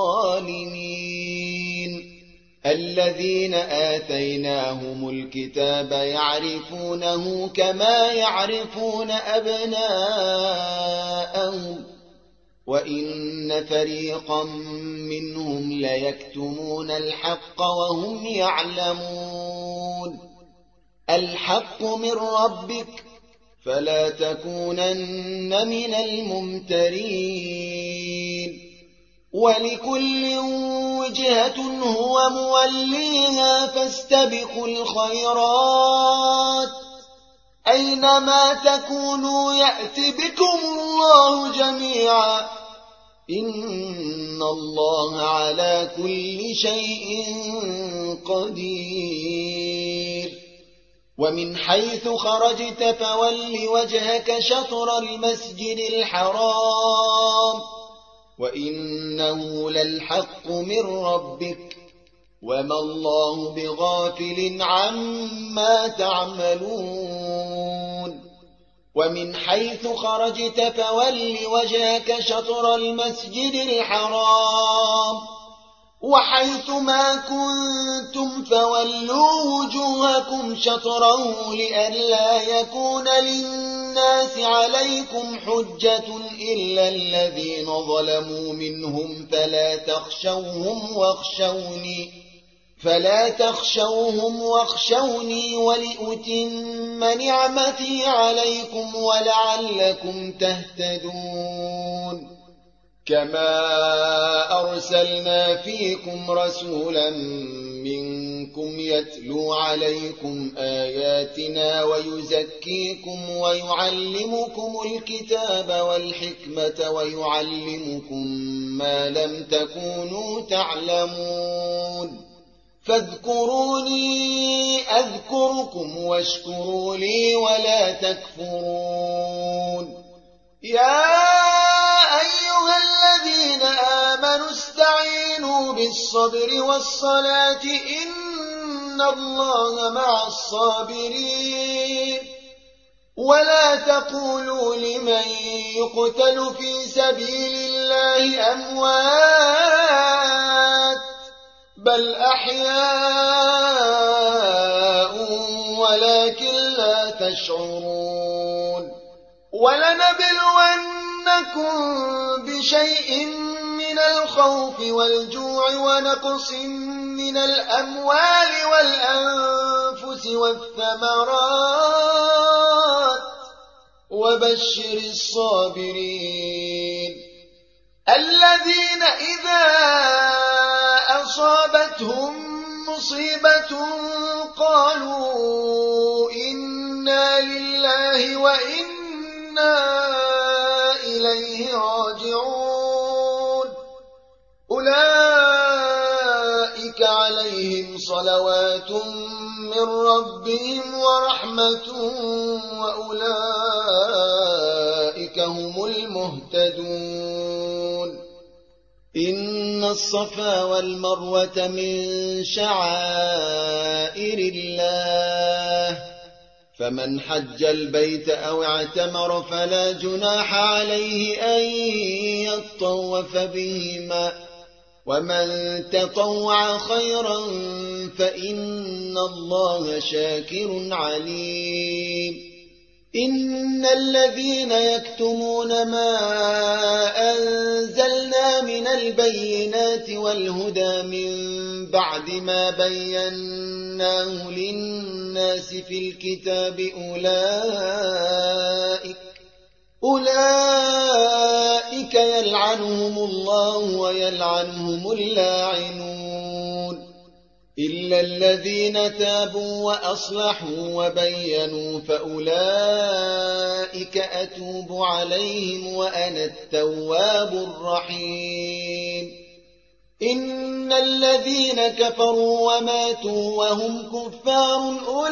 الظالمين الذين آتيناهم الكتاب يعرفونه كما يعرفون أبناءهم وإن فريقا منهم ليكتمون الحق وهم يعلمون الحق من ربك فلا تكونن من الممترين ولكل وجهة هو موليها فاستبقوا الخيرات أينما تكونوا يأت بكم الله جميعا إن الله على كل شيء قدير ومن حيث خرجت فول وجهك شطر المسجد الحرام وإنه للحق من ربك وما الله بغافل عما تعملون ومن حيث خرجت فول وجهك شطر المسجد الحرام وحيث ما كنتم فولوا وجوهكم شطره لئلا يكون للناس عليكم حجة إلا الذين ظلموا منهم فلا تخشوهم واخشوني ولأتم نعمتي عليكم ولعلكم تهتدون كما أرسلنا فيكم رسولا منكم يتلو عليكم آياتنا ويزكيكم ويعلمكم الكتاب والحكمة ويعلمكم ما لم تكونوا تعلمون فاذكروني أذكركم واشكروا لي ولا تكفرون يا أيها الذين آمنوا استعينوا بالصبر والصلاة إن الله مع الصابرين ولا تقولوا لمن يقتل في سبيل الله أموات بل أحياء ولكن لا تشعرون ولنبلونكم بشيء من الخوف والجوع ونقص من الأموال والأنفس والثمرات وبشر الصابرين الذين إذا أصابتهم مصيبة قالوا إنا لله وإنا إليه راجعون أولئك عليهم صلوات من ربهم ورحمة وأولئك هم المهتدون إن الصفا والمروة من شعائر الله فمن حج البيت أو اعتمر فلا جناح عليه أن يطوف بهما ومن تطوع خيرا فإن الله شاكر عليم إن الذين يكتمون ما أنزلنا من البينات والهدى من بعد ما بيناه للناس في الكتاب أولئك يلعنهم الله ويلعنهم اللاعنون إلا الذين تابوا وأصلحوا وبينوا فأولئك أتوب عليهم وأنا التواب الرحيم إن الذين كفروا وماتوا وهم كفار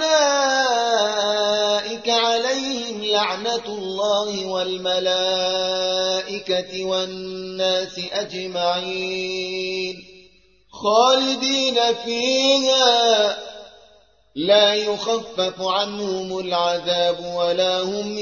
أولئك عليهم لعنة الله والملائكة والناس أجمعين خالدين فيها لا يخفف عنهم العذاب ولا هم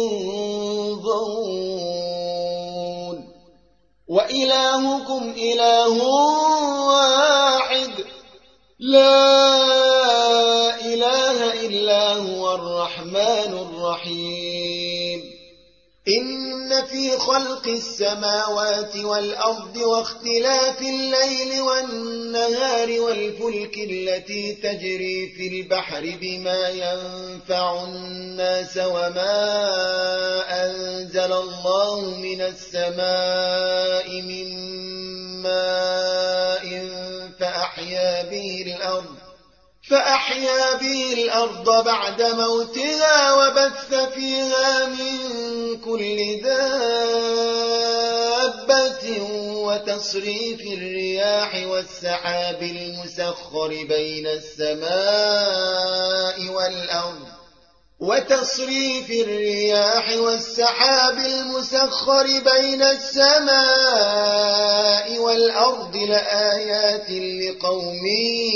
ينظرون وإلهكم إله واحد لا إله إلا هو الرحمن الرحيم إن في خلق السماوات والأرض واختلاف الليل والنهار والفلك التي تجري في البحر بما ينفع الناس وما أنزل الله من السماء من ماء فأحيا به الأرض بعد موتها وبث فيها من كل دابة وتصريف الرياح والسحاب المسخر بين السماء والأرض لآيات لقوم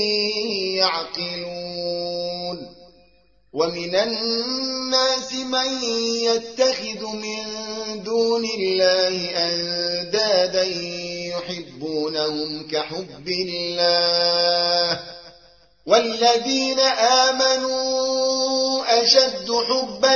يعقلون ومن الناس من يتخذ من دون الله أندادا يحبونهم كحب الله والذين آمنوا أشد حبا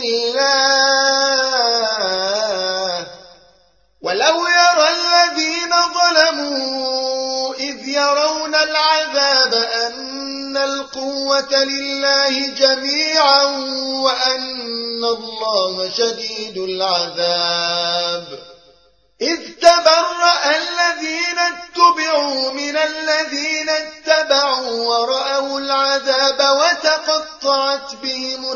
لله ولو يرى الذين ظلموا إذ يرون العذاب أن القوة لله جميعا وأن الله شديد العذاب إذ تبرأ الذين اتبعوا من الذين اتبعوا ورأوا العذاب وتقطعت بهم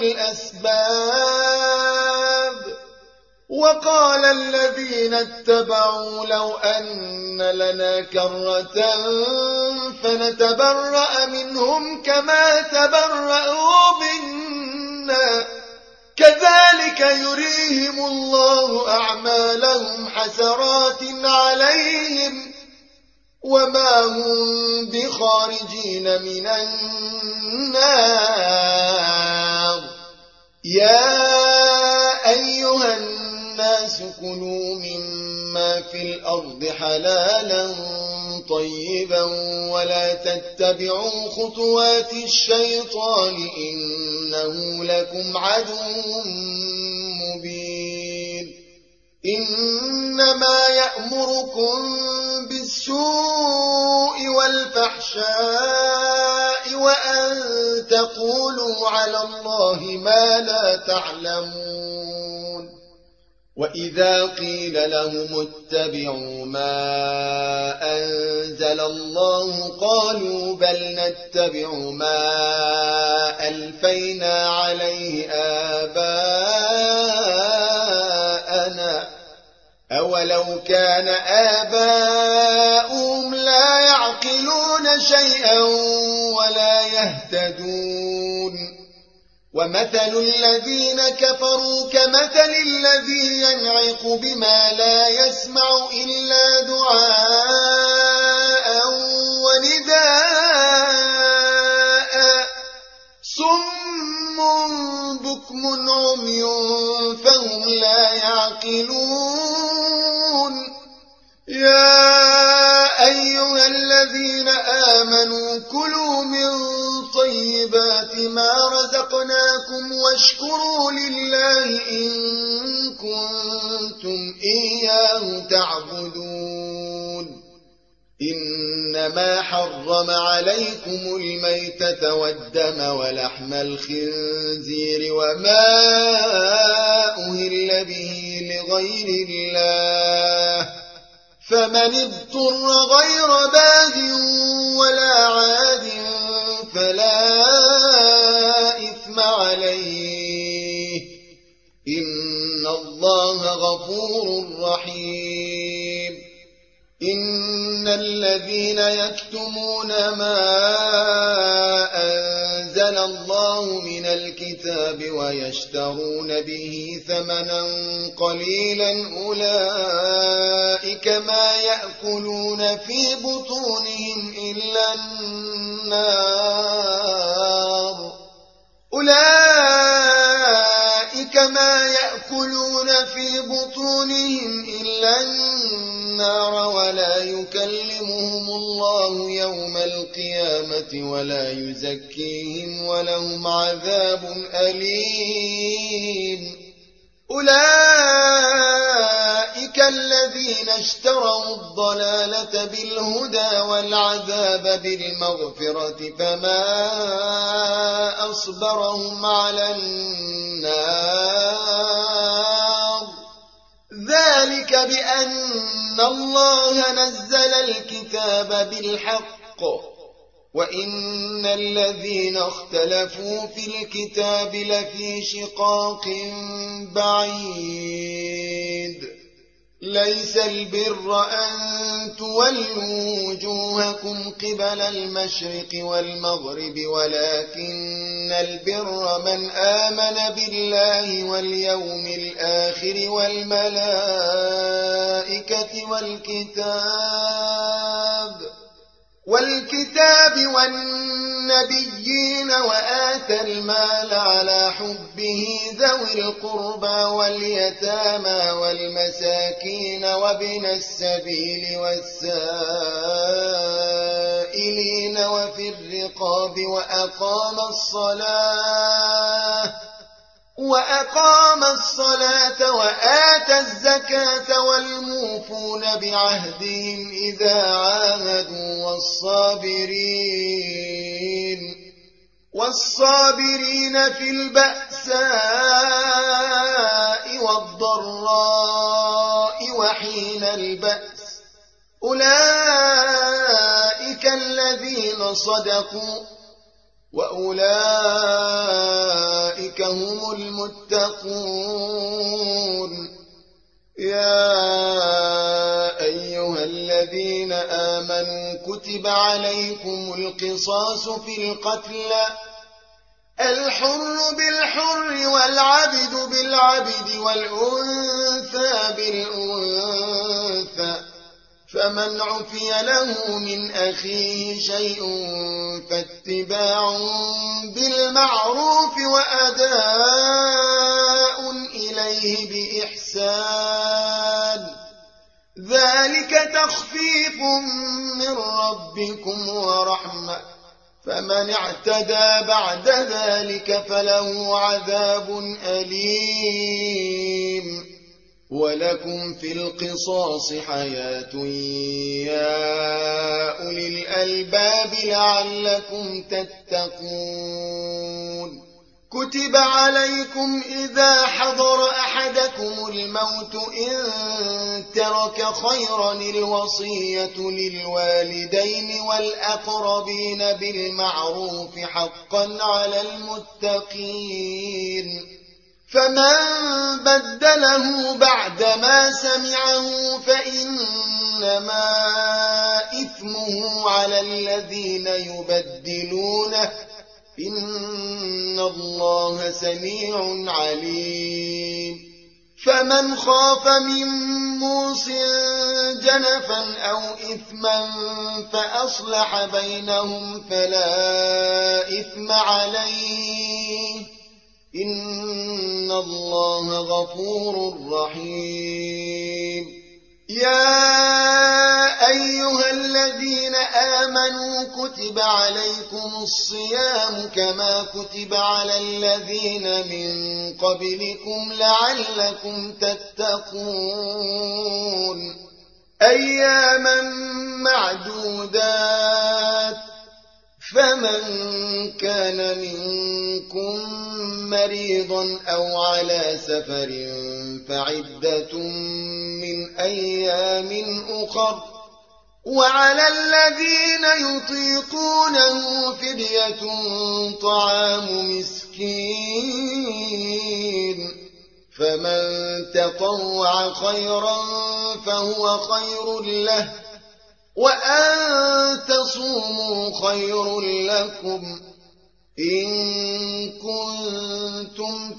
الأسباب وقال الذين اتبعوا لو أن لنا كرة فنتبرأ منهم كما تبرأوا منا كذلك يريهم الله أعمالهم حسرات عليهم وما هم بخارجين من النار يا أيها الناس كلوا مما في الأرض حلالا طيبا ولا تتبعوا خطوات الشيطان إنه لكم عدو مبين إنما يأمركم بالسوء والفحشاء وأن تقولوا على الله ما لا تعلمون وإذا قيل لهم اتبعوا ما أنزل الله قالوا بل نتبع ما ألفينا عليه آباءنا أولو كان آباؤهم لا يعقلون شيئا ولا يهتدون ومثل الذين كفروا كمثل الذي ينعق بما لا يسمع إلا دعاء ونداء صم بكم عمي فهم لا يعقلون يا أيها الذين آمنوا كلوا من طيبات ما رزقناكم واشكروا لله إن كنتم إياه تعبدون إنما حرم عليكم الميتة والدم ولحم الخنزير وما أهل به لغير الله فمن اضطر غير باغ ولا عاد فلا إثم عليه إن الله غفور رحيم إن الذين يكتمون ما أنزل الله من الكتاب ويشترون به ثمنا قليلا أولئك ما يأكلون في بطونهم إلا النار ولا يكلمهم الله يوم القيامة ولا يزكيهم ولهم عذاب أليم أولئك الذين اشتروا الضلالة بالهدى والعذاب بالمغفرة فما أصبرهم على النار ذلك بأن الله نزل الكتاب بالحق وإن الذين اختلفوا في الكتاب لفي شقاق بعيد ليس البر أن تولوا وجوهكم قبل المشرق والمغرب ولكن البر من آمن بالله واليوم الآخر والملائكة والكتاب والنبيين وآتى المال على حبه ذوي القربى واليتامى والمساكين وابن السبيل والسائلين وفي الرقاب وأقام الصلاة وآتى الزكاة والموفون بعهدهم إذا عاهدوا والصابرين في البأساء والضراء وحين البأس أولئك الذين صدقوا وأولئك هم المتقون يا أيها الذين آمنوا كتب عليكم القصاص في القتلى الحر بالحر والعبد بالعبد والأنثى بالأنثى فمن عفي له من أخيه شيء فاتباع بالمعروف وأداء إليه بإحسان ذلك تخفيف من ربكم ورحمة فمن اعتدى بعد ذلك فله عذاب أليم ولكم في القصاص حياة يا أولي الألباب لعلكم تتقون كتب عليكم إذا حضر أحدكم الموت إن ترك خيرا الوصية للوالدين والأقربين بالمعروف حقا على المتقين فمن بدله بعدما سمعه فإنما إثمه على الذين يبدلونه إن الله سميع عليم فمن خاف من موص جنفا أو إثما فأصلح بينهم فلا إثم عليه إن الله غفور رحيم يا أيها الذين آمنوا كتب عليكم الصيام كما كتب على الذين من قبلكم لعلكم تتقون أياما معدودات فمن كان منكم مريضا أو على سفر فعدة من أيام أخر وعلى الذين يطيقونه فدية طعام مسكين فمن تطوع خيرا فهو خير له وأن تصوموا خير لكم إن كنتم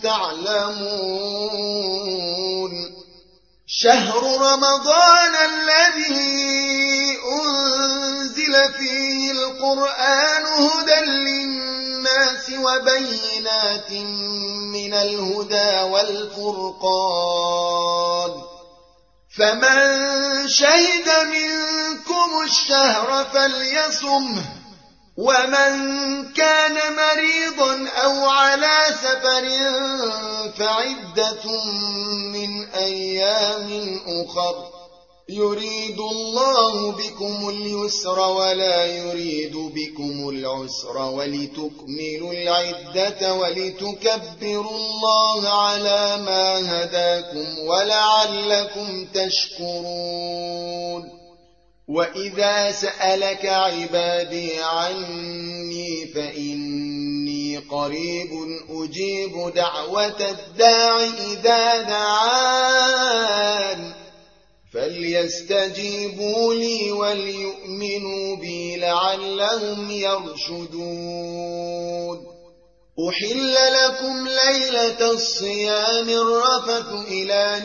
تعلمون. شهر رمضان الذي أنزل فيه القرآن هدى للناس وبينات من الهدى والفرقان، فمن شهد منكم الشهر فليصمه، ومن كان مريضا أو على سفر فعدة من أيام أخر، يريد الله بكم اليسر ولا يريد بكم العسر، ولتكملوا العدة ولتكبروا الله على ما هداكم ولعلكم تشكرون. وإذا سألك عبادي عني فإني قريب أجيب دعوة الداع إذا دعان، فليستجيبوا لي وليؤمنوا بي لعلهم يرشدون. أحل لكم ليلة الصيام الرفث إلى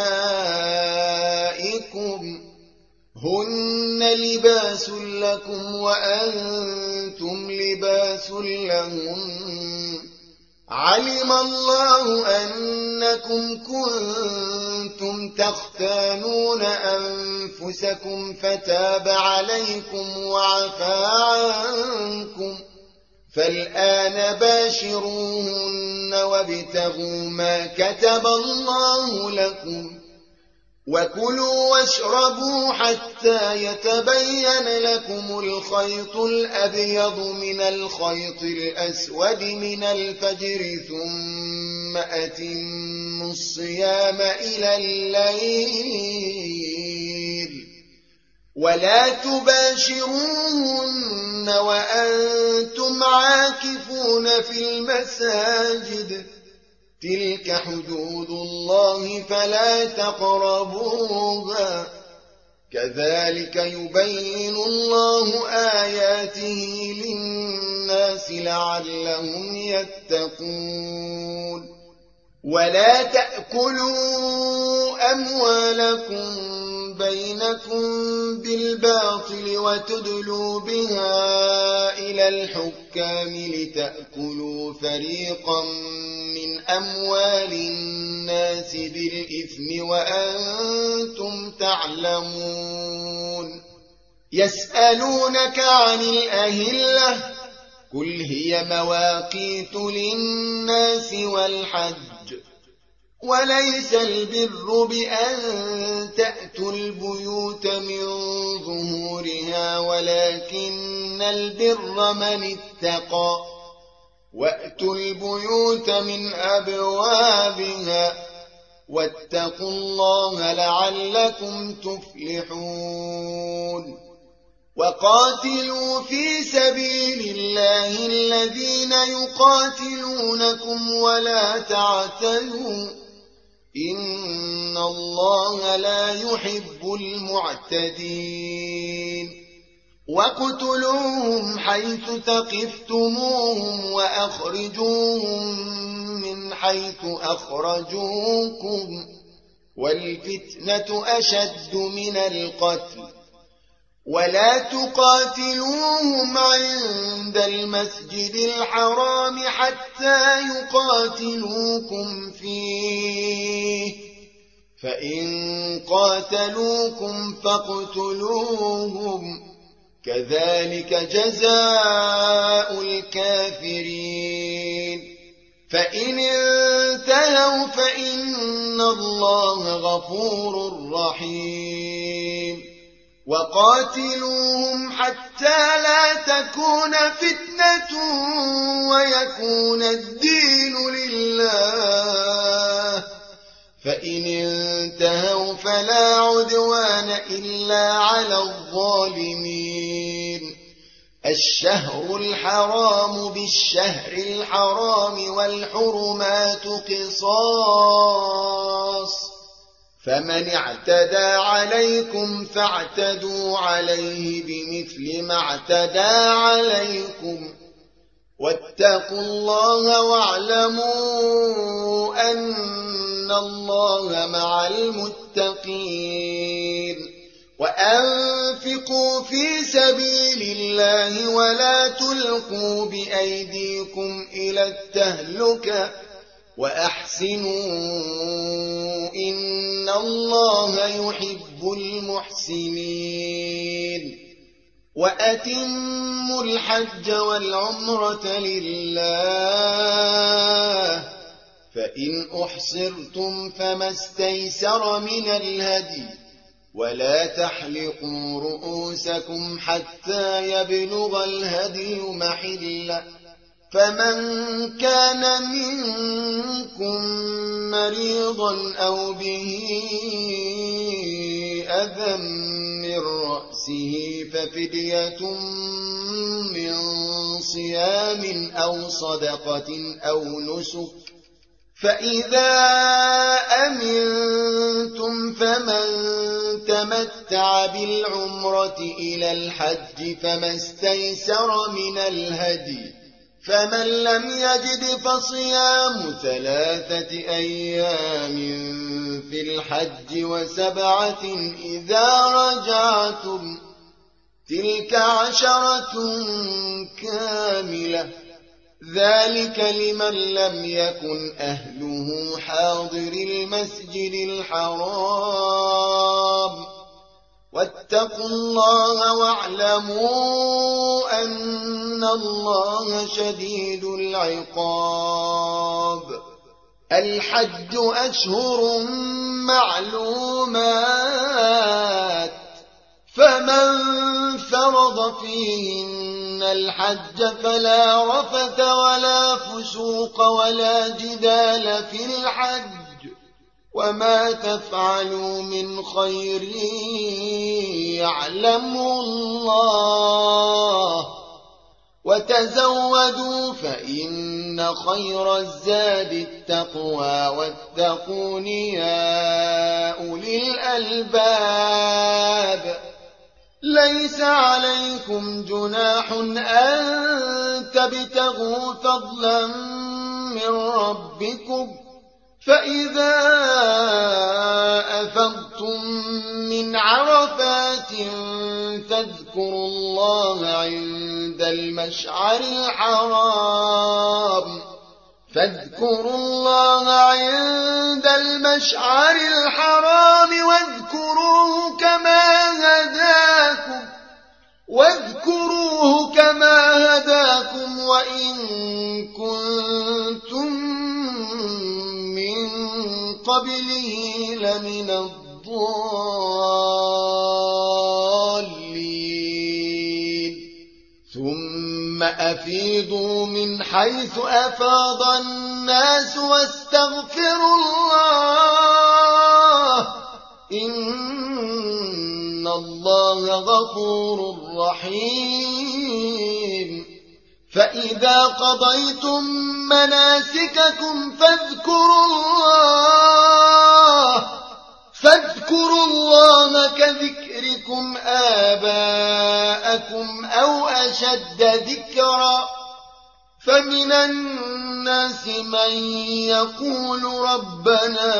نسائكم، هن لباس لكم وأنتم لباس لهم، علم الله أنكم كنتم تختانون أنفسكم فتاب عليكم وعفى عنكم، فالآن باشروهن وابتغوا ما كتب الله لكم، وكلوا واشربوا حتى يتبين لكم الخيط الأبيض من الخيط الأسود من الفجر، ثم أتموا الصيام إلى الليل، ولا تباشروهن وأنتم عاكفون في المساجد، تلك حدود الله فلا تقربوها، كذلك يبين الله آياته للناس لعلهم يتقون. ولا تأكلوا أموالكم بينكم بالباطل وتدلوا بها إلى الحكام لتأكلوا فريقا من أموال الناس بالإثم وأنتم تعلمون. يسألونك عن الأهلة، قل هي مواقيت للناس والحج، وليس البر بأن تأتوا البيوت من ظهورها، ولكن البر من اتقى، وأتوا البيوت من أبوابها، واتقوا الله لعلكم تفلحون. وقاتلوا في سبيل الله الذين يقاتلونكم ولا تعتدوا، إن الله لا يحب المعتدين. وَاقْتُلُوهُمْ حيث ثقفتموهم وأخرجوهم من حيث أخرجوكم، والفتنة أشد من القتل، ولا تقاتلوهم عند المسجد الحرام حتى يقاتلوكم فيه، فإن قاتلوكم فاقتلوهم، كذلك جزاء الكافرين. فإن انتهوا فإن الله غفور رحيم. وقاتلوهم حتى لا تكون فتنة ويكون الدين لله، فإن انتهوا فلا عدوان إلا على الظالمين. الشهر الحرام بالشهر الحرام والحرمات قصاص، فمن اعتدى عليكم فاعتدوا عليه بمثل ما اعتدى عليكم واتقوا الله واعلموا أن الله مع المتقين وأنفقوا في سبيل الله ولا تلقوا بأيديكم إلى التهلكة وأحسنوا إن الله يحب المحسنين وأتموا الحج والعمرة لله فإن أحصرتم فما استيسر من الهدي ولا تحلقوا رؤوسكم حتى يبلغ الهدي محله فمن كان منكم مريضا أو به أذى من رأسه ففدية من صيام أو صدقة أو نسك فإذا أمنتم فمن تمتع بالعمرة إلى الحج فما استيسر من الهدي فمن لم يجد فصيام 3 أيام في الحج و7 إذا رجعتم تلك 10 كاملة ذلك لمن لم يكن أهله حاضر المسجد الحرام واتقوا الله واعلموا أن الله شديد العقاب الحج أشهر معلومات فمن فرض فيهن الحج فلا رفث ولا فسوق ولا جدال في الحج وما تفعلوا من خير يعلمه الله وتزودوا فإن خير الزاد التقوى واتقون يا أولي الألباب ليس عليكم جناح أن تبتغوا فضلا من ربكم فإذا أفضتم من عرفات فاذكروا الله عند المشعر الحرام واذكروه كما هداكم وإن كنتم من قبله لمن الضالين ثم أفيضوا من حيث أفاض الناس واستغفروا الله إن الله غفور رحيم فإذا قضيتم مناسككم فاذكروا الله كذكركم آباءكم أو أشد ذكرا فمن الناس من يقول ربنا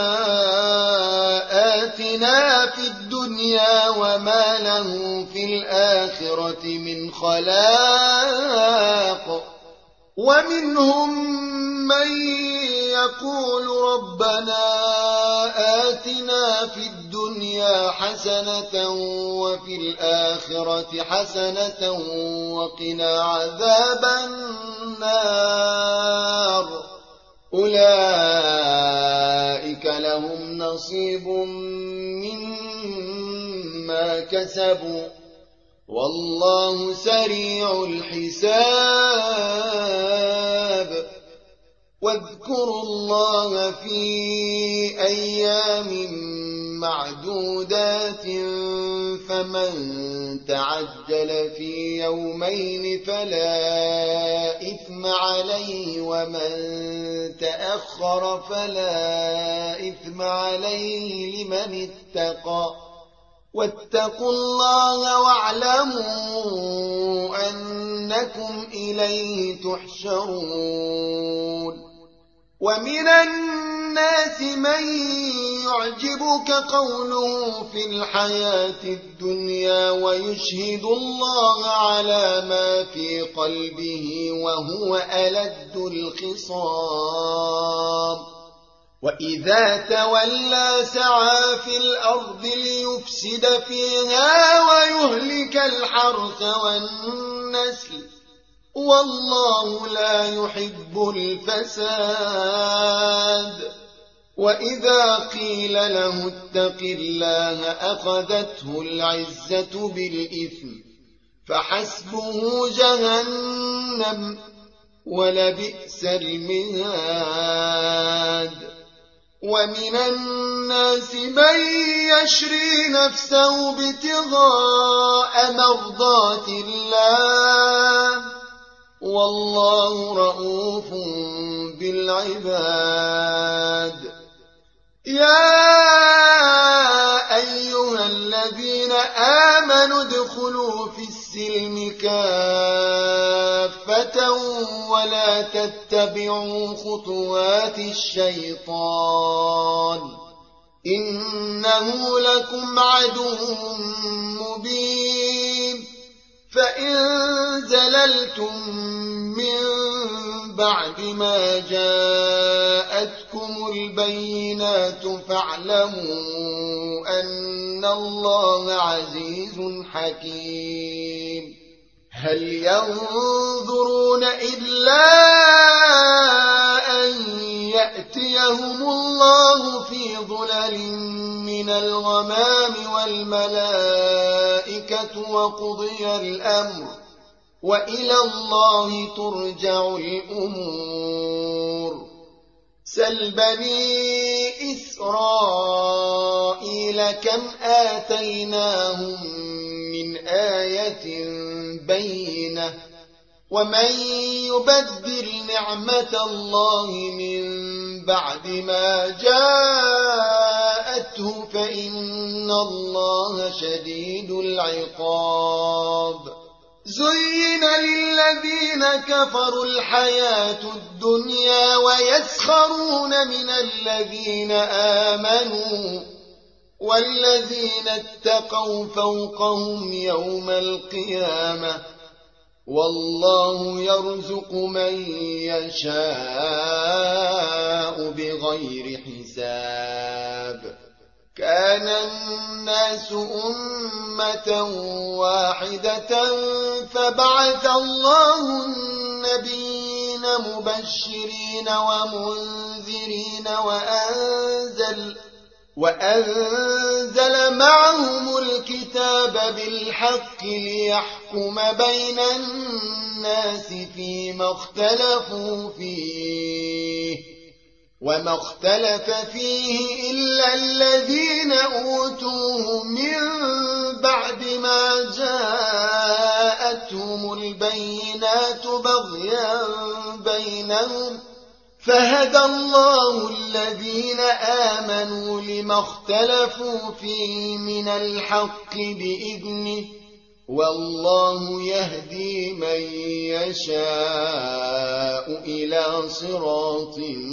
آتنا في الدنيا وما له في الآخرة من خلاق ومنهم من يقول ربنا آتنا في الدنيا حسنة وفي الآخرة حسنة وقنا عذاب النار أولئك لهم نصيب مما كسبوا والله سريع الحساب واذكروا الله في أيام معدودات فمن تعجل في يومين فلا إثم عليه ومن تأخر فلا إثم عليه لمن اتقى واتقوا الله واعلموا أنكم إليه تحشرون ومن الناس من يعجبك قوله في الحياة الدنيا ويشهد الله على ما في قلبه وهو ألد الخصام وإذا تولى سعى في الأرض ليفسد فيها ويهلك الحرث والنسل والله لا يحب الفساد وإذا قيل له اتق الله أخذته العزة بالإثم فحسبه جهنم ولبئس المهاد ومن الناس من يشري نفسه ابتغاء مرضات الله والله رؤوف بالعباد يا أيها الذين آمنوا ادخلوا في السلم كافة ولا تتبعوا خطوات الشيطان إنه لكم عدو مبين فإن زللتم من بعد ما جاءتكم البينات فاعلموا أن الله عزيز حكيم هل ينظرون إلا أن يأتيهم الله في ظلل من الغمام والملائكة وقضي الأمر وإلى الله ترجع الأمور سل بني إسرائيل كم آتيناهم من آية بينة ومن يبدل نعمة الله من بعد ما جاءته فإن الله شديد العقاب زين للذين كفروا الحياة الدنيا ويسخرون من الذين آمنوا والذين اتقوا فوقهم يوم القيامة والله يرزق من يشاء بغير حساب كان الناس أمة واحدة فبعث الله النبيين مبشرين ومنذرين وأنزل معهم الكتاب بالحق ليحكم بين الناس فيما اختلفوا فيه وما اختلف فيه إلا الذين أوتوه من بعد ما جاءتهم البينات بغيا بينهم فهدى الله الذين آمنوا لما اختلفوا فيه من الحق بإذنه والله يهدي من يشاء إلى صراط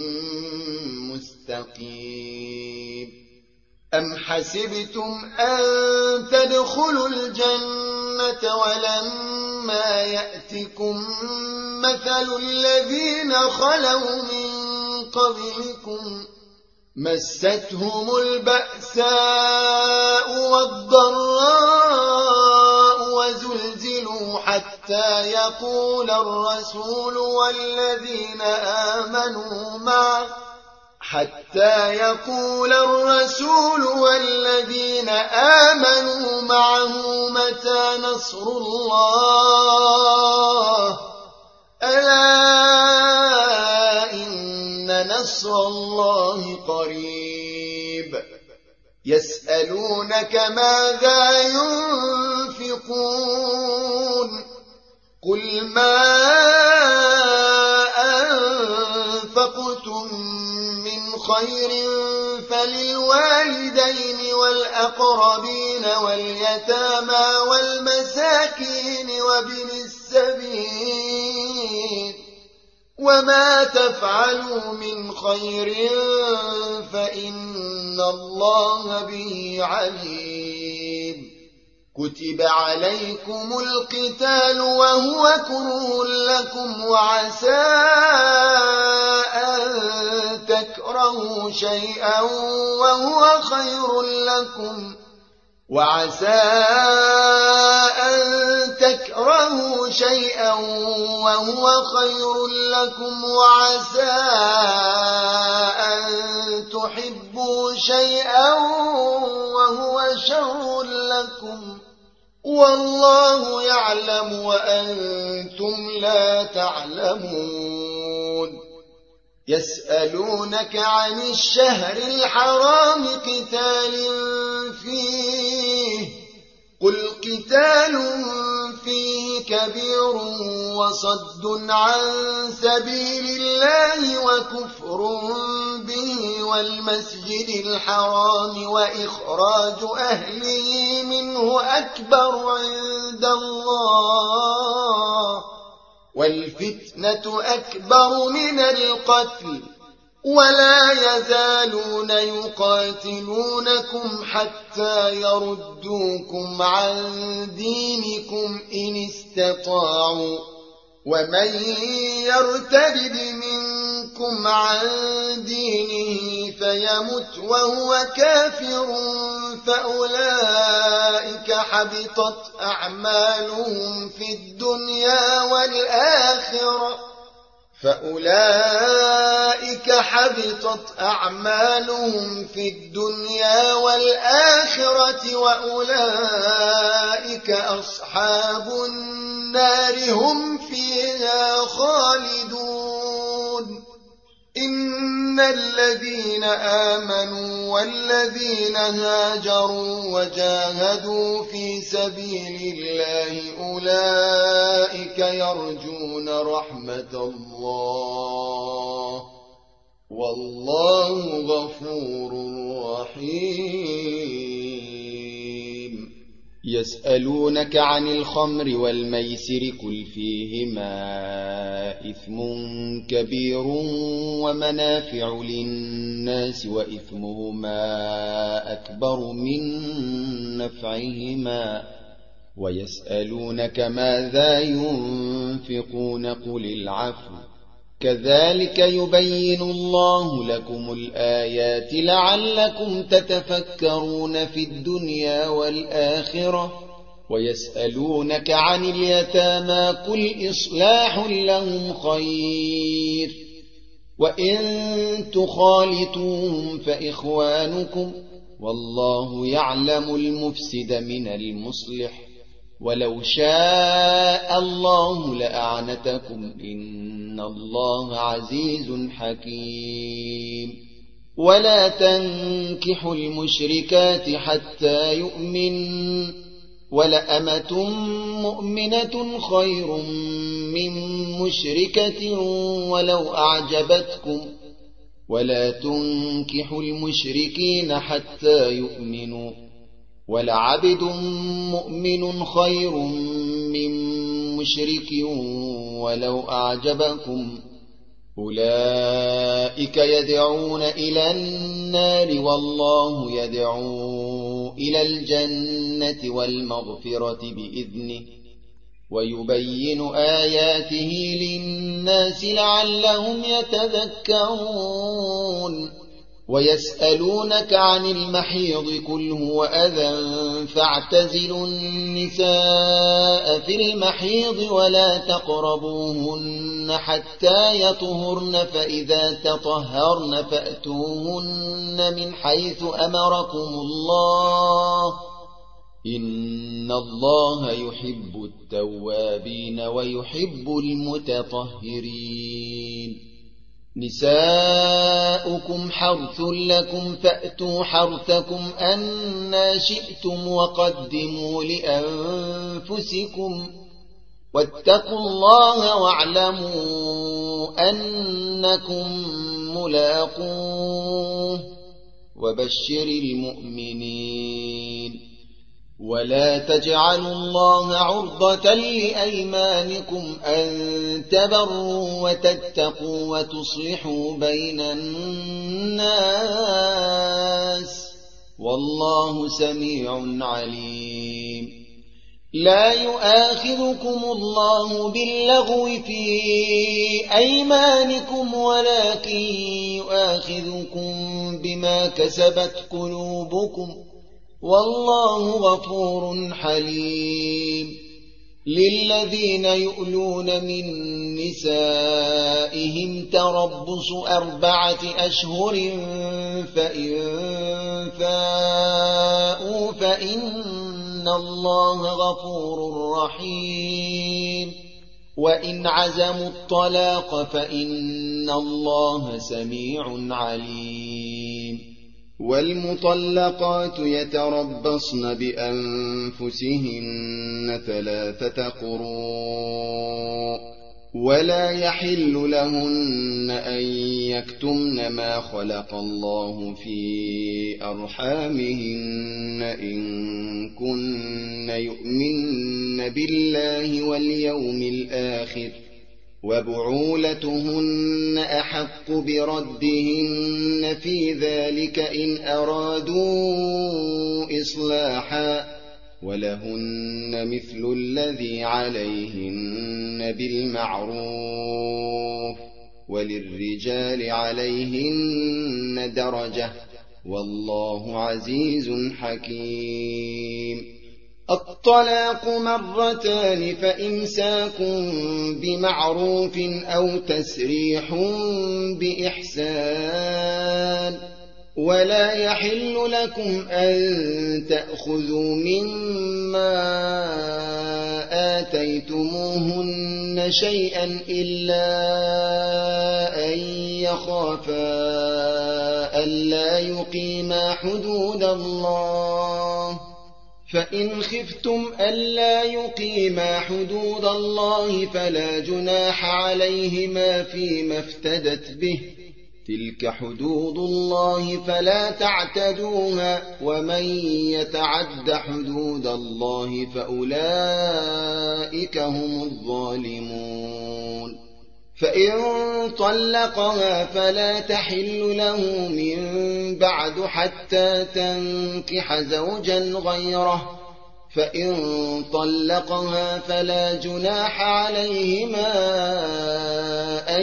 مستقيم أم حسبتم أن تدخلوا الجنة ولما يأتكم مثل الذين خلوا من قبلكم مستهم البأساء والضراء وزلزلوا حتى يقول الرسول والذين آمنوا معه متى نصر الله ألا إن نصر الله قريب يسألونك ماذا ينفقون قل ما أنفقتم من خير فللوالدين والأقربين واليتامى والمساكين وابن السبيل وما تفعلوا من خير فإن الله به عليم كتب عليكم القتال وهو كره لكم وعسى أن تكرهوا شيئا وهو خير لكم وعسى أن تكرهوا شيئا وهو خير لكم وعسى أن تحبوا شيئا وهو شر لكم والله يعلم وأنتم لا تعلمون يسألونك عن الشهر الحرام قتال فيه قل قتال فيه كبير وصد عن سبيل الله وكفر به والمسجد الحرام وإخراج أهله منه أكبر عند الله والفتنة أكبر من القتل ولا يزالون يقاتلونكم حتى يردوكم عن دينكم إن استطاعوا ومن يرتد منكم عن دينه فيمت وهو كافر فأولئك حبطت أعمالهم في الدنيا والآخرة وأولئك أصحاب النار هم فيها خالدون إن الذين آمنوا والذين هاجروا وجاهدوا في سبيل الله أولئك يرجون رحمة الله والله غفور رحيم يسألونك عن الخمر والميسر قل فيهما إثم كبير ومنافع للناس وإثمهما أكبر من نفعهما ويسألونك ماذا ينفقون قل العفو كذلك يبين الله لكم الآيات لعلكم تتفكرون في الدنيا والآخرة ويسألونك عن اليتامى قل إصلاح لهم خير وإن تخالطوهم فإخوانكم والله يعلم المفسد من المصلح ولو شاء الله لأعنتكم إن الله عزيز حكيم ولا تنكحوا المشركات حتى يؤمنوا ولأمة مؤمنة خير من مشركة ولو أعجبتكم ولا تنكحوا المشركين حتى يؤمنوا ولعبد مؤمن خير من مشرك ولو أعجبكم أولئك يدعون إلى النار والله يدعو إلى الجنة والمغفرة بإذنه ويبين آياته للناس لعلهم يتذكرون ويسألونك عن المحيض قل هو أذى فاعتزلوا النساء في المحيض ولا تقربوهن حتى يطهرن فإذا تطهرن فأتوهن من حيث أمركم الله إن الله يحب التوابين ويحب المتطهرين نساؤكم حرث لكم فأتوا حرثكم أنا شئتم وقدموا لأنفسكم واتقوا الله واعلموا أنكم ملاقوه وبشر المؤمنين ولا تجعلوا الله عرضة لأيمانكم أن تبروا وتتقوا وتصلحوا بين الناس والله سميع عليم لا يؤاخذكم الله باللغو في أيمانكم ولكن يؤاخذكم بما كسبت قلوبكم والله غفور حليم للذين يؤلون من نسائهم تربص 4 أشهر فإن فاءوا فإن الله غفور رحيم وإن عزموا الطلاق فإن الله سميع عليم والمطلقات يتربصن بأنفسهن 3 قروء ولا يحل لهن أن يكتمن ما خلق الله في أرحامهن إن كن يؤمن بالله واليوم الآخر وبعولتهن أحق بردهن في ذلك إن أرادوا إصلاحا ولهن مثل الذي عليهن بالمعروف وللرجال عليهن درجة والله عزيز حكيم الطلاق 2 فإمساك بمعروف أو تسريح بإحسان ولا يحل لكم أن تأخذوا مما آتيتموهن شيئا إلا أن يخافا ألا يقيما حدود الله فإن خفتم ألا يقيما حدود الله فلا جناح عليهما فيما افتدت به تلك حدود الله فلا تعتدوها ومن يتعد حدود الله فأولئك هم الظالمون فإن طلقها فلا تحل له من بعد حتى تنكح زوجا غيره فإن طلقها فلا جناح عليهما أن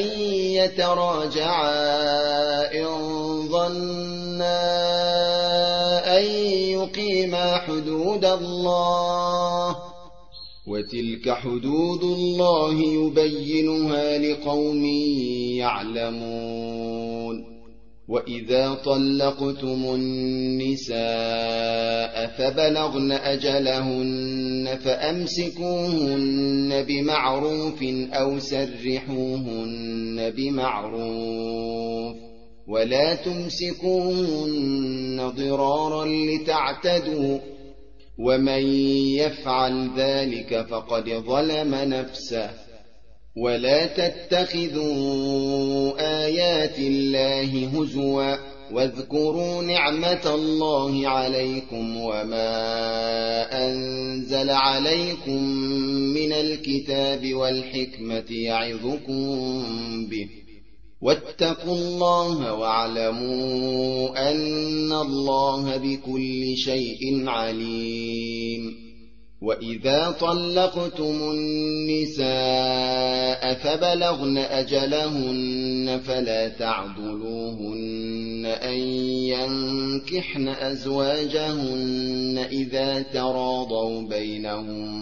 يتراجعا إن ظنا أن يقيما حدود الله وتلك حدود الله يبينها لقوم يعلمون وإذا طلقتم النساء فبلغن أجلهن فأمسكوهن بمعروف أو سرحوهن بمعروف ولا تمسكوهن ضرارا لتعتدوا ومن يفعل ذلك فقد ظلم نفسه ولا تتخذوا آيات الله هزوا واذكروا نعمة الله عليكم وما أنزل عليكم من الكتاب والحكمة يعظكم به واتقوا الله واعلموا أن الله بكل شيء عليم وإذا طلقتم النساء فبلغن أجلهن فلا تعضلوهن أن ينكحن أزواجهن إذا تراضوا بينهم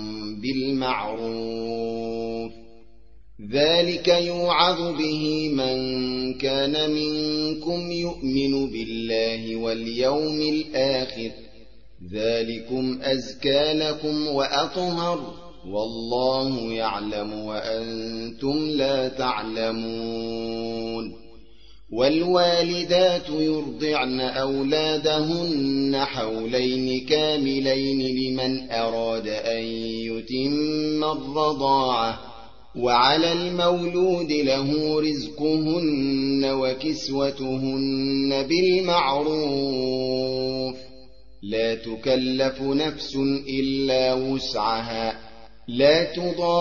بالمعروف ذلك يوعظ به من كان منكم يؤمن بالله واليوم الآخر ذلكم أزكى لكم وأطهر والله يعلم وأنتم لا تعلمون والوالدات يرضعن أولادهن حولين كاملين لمن أراد أن يتم الرضاعة وعلى المولود له رزقهن وكسوتهن بالمعروف لا تكلف نفس إلا وسعها لا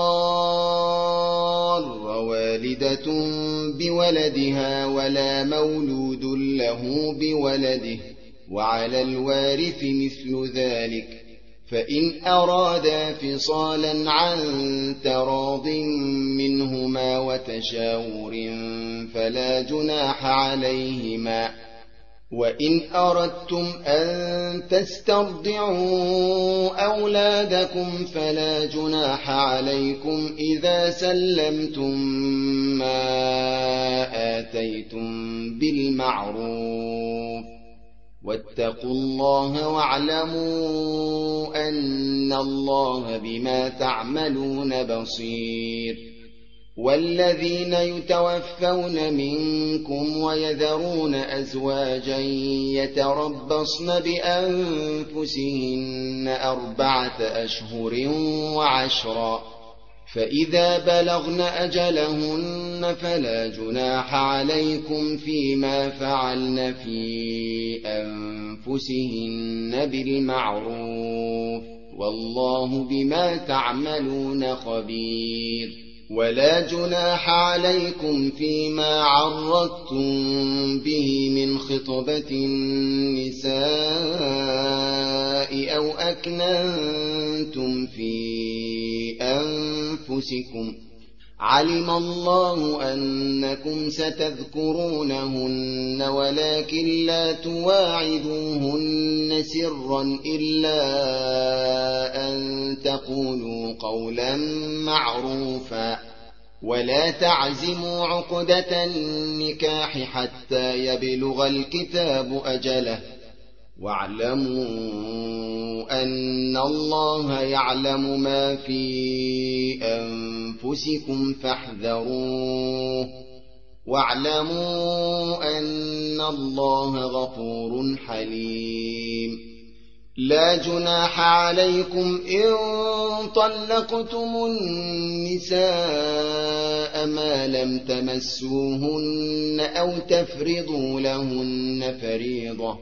تضار والدة بولدها ولا مولود له بولده وعلى الوارث مثل ذلك فإن أرادا فصالا عن تراض منهما وتشاور فلا جناح عليهما وإن أردتم أن تسترضعوا أولادكم فلا جناح عليكم إذا سلمتم ما آتيتم بالمعروف واتقوا الله واعلموا أن الله بما تعملون بصير والذين يتوفون منكم ويذرون أزواجا يتربصن بأنفسهن 4 أشهر وعشرا فإذا بلغن أجلهن فلا جناح عليكم فيما فعلن في أنفسهن بالمعروف والله بما تعملون خبير ولا جناح عليكم فيما عرضتم به من خطبة النساء أو أكننتم في أنفسكم علم الله أنكم ستذكرونهن ولكن لا تواعدوهن سرا إلا أن تقولوا قولا معروفا ولا تعزموا عقدة النكاح حتى يبلغ الكتاب أجله واعلموا أن الله يعلم ما في أنفسكم فاحذروه واعلموا أن الله غفور حليم لا جناح عليكم إن طلقتم النساء ما لم تمسوهن أو تفرضوا لهن فريضة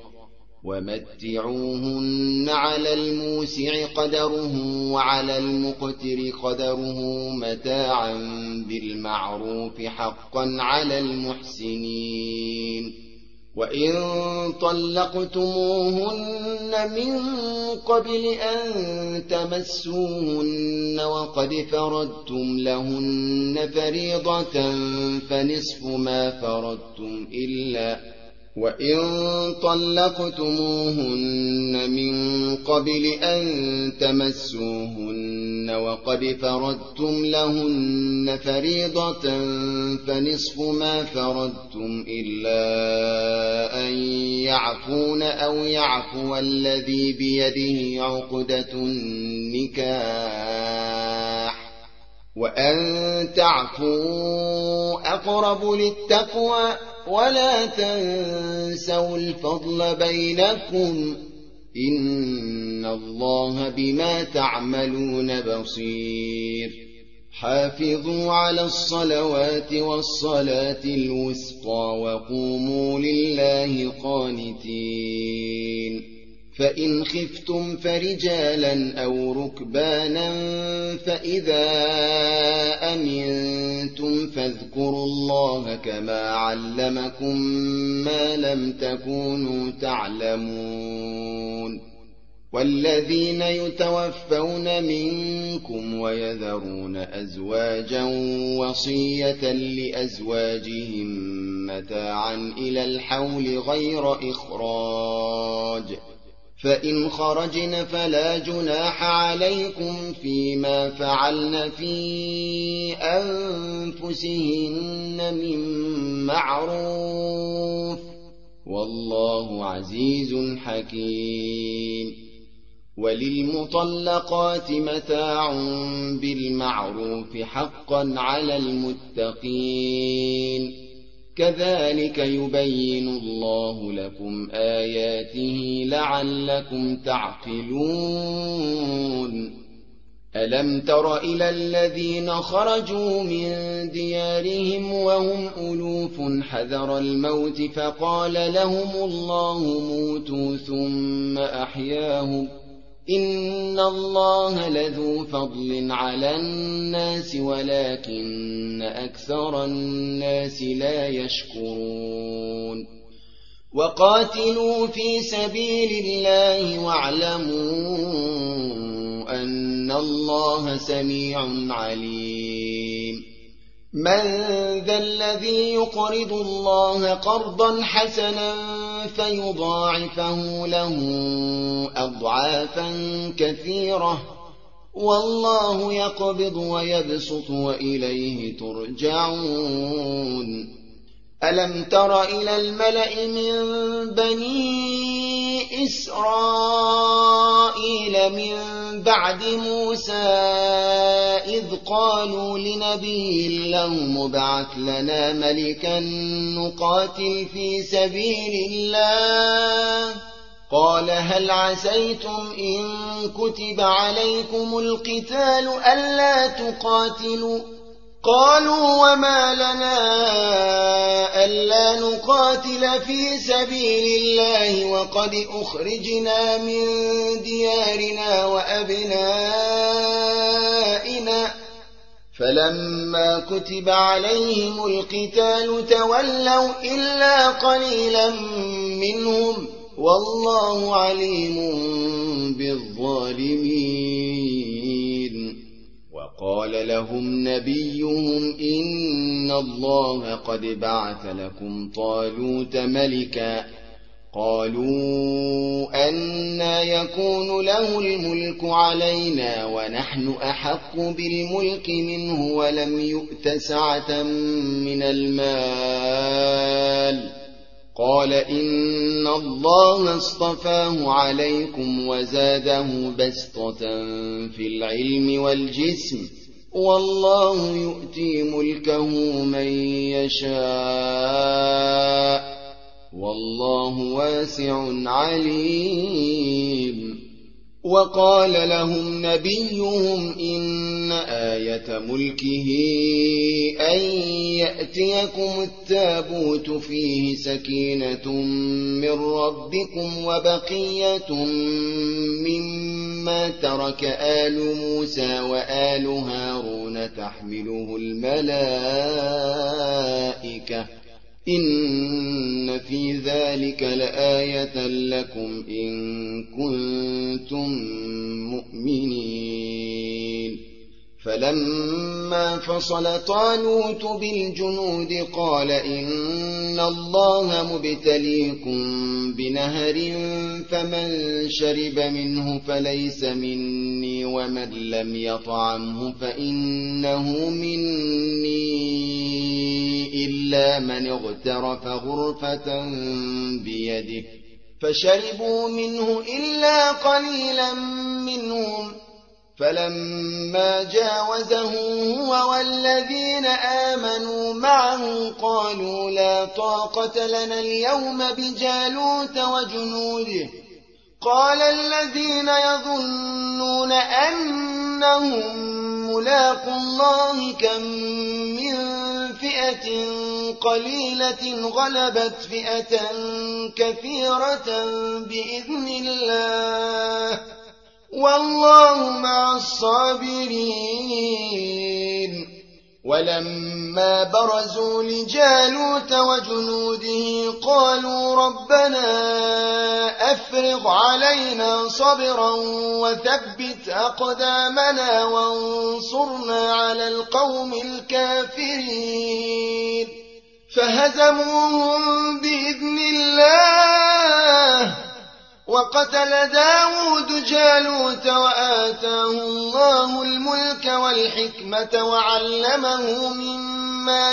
ومتعوهن على الموسع قدره وعلى المقتر قدره متاعا بالمعروف حقا على المحسنين وإن طلقتموهن من قبل أن تمسوهن وقد فرضتم لهن فريضة فنصف ما فرضتم وإن طلقتموهن من قبل أن تمسوهن وقد فرضتم لهن فريضة فنصف ما فرضتم إلا أن يعفون أو يعفو الذي بيده عقدة النكاح وأن تعفوا أقرب للتقوى ولا تنسوا الفضل بينكم إن الله بما تعملون بصير حافظوا على الصلوات والصلاة الوسطى وقوموا لله قانتين فإن خفتم فرجالا أو ركبانا فإذا أمنتم فاذكروا الله كما علمكم ما لم تكونوا تعلمون والذين يتوفون منكم ويذرون أزواجا وصية لأزواجهم متاعا إلى الحول غير إخراج فإن خرجن فلا جناح عليكم فيما فعلن في أنفسهن من معروف والله عزيز حكيم وللمطلقات متاع بالمعروف حقا على المتقين كذلك يبين الله لكم آياته لعلكم تعقلون ألم تر إلى الذين خرجوا من ديارهم وهم ألوف حذر الموت فقال لهم الله موتوا ثم أحياهم إن الله لذو فضل على الناس ولكن أكثر الناس لا يشكرون وقاتلوا في سبيل الله واعلموا أن الله سميع عليم من ذا الذي يقرض الله قرضا حسنا فيضاعفه له أضعافا كثيرة والله يقبض ويبسط وإليه ترجعون ألم تر إلى الملأ من بني إسرائيل من بعد موسى إذ قالوا لنبي له ابعث لنا ملكا نقاتل في سبيل الله قال هل عسيتم إن كتب عليكم القتال ألا تقاتلوا قالوا وما لنا ألا نقاتل في سبيل الله وقد أخرجنا من ديارنا وأبنائنا فلما كتب عليهم القتال تولوا إلا قليلا منهم والله عليم بالظالمين وقال لهم نبيهم إن الله قد بعث لكم طالوت ملكا قالوا أنى يكون له الملك علينا ونحن أحق بالملك منه ولم يؤت سعة من المال قال إن الله اصطفاه عليكم وزاده بسطة في العلم والجسم والله يؤتي ملكه من يشاء والله واسع عليم وقال لهم نبيهم إن آية ملكه أن يأتيكم التابوت فيه سكينة من ربكم وبقية مما ترك آل موسى وآل هارون تحمله الملائكة إن في ذلك لآية لكم إن كنتم مؤمنين فلما فصل طالوت بالجنود قال إن الله مبتليكم بنهر فمن شرب منه فليس مني ومن لم يطعمه فإنه مني إلا من اغترف غرفة بيده فشربوا منه إلا قليلا منهم فلما جاوزه هو والذين آمنوا معه قالوا لا طاقة لنا اليوم بجالوت وجنوده قال الذين يظنون أنهم ملاقوا الله كم من فئة قليلة غلبت فئة كثيرة بإذن الله والله مع الصابرين ولما برزوا لجالوت وجنوده قالوا ربنا أفرغ علينا صبرا وثبت أقدامنا وانصرنا على القوم الكافرين فهزموهم بإذن الله وقتل داود جالوت وآتاه الله الملك والحكمة وعلمه مما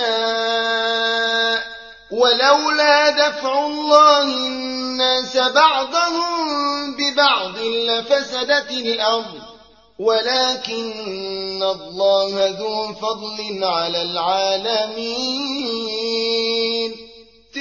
يشاء ولولا دفع الله الناس بعضهم ببعض لفسدت الأرض ولكن الله ذو فضل على العالمين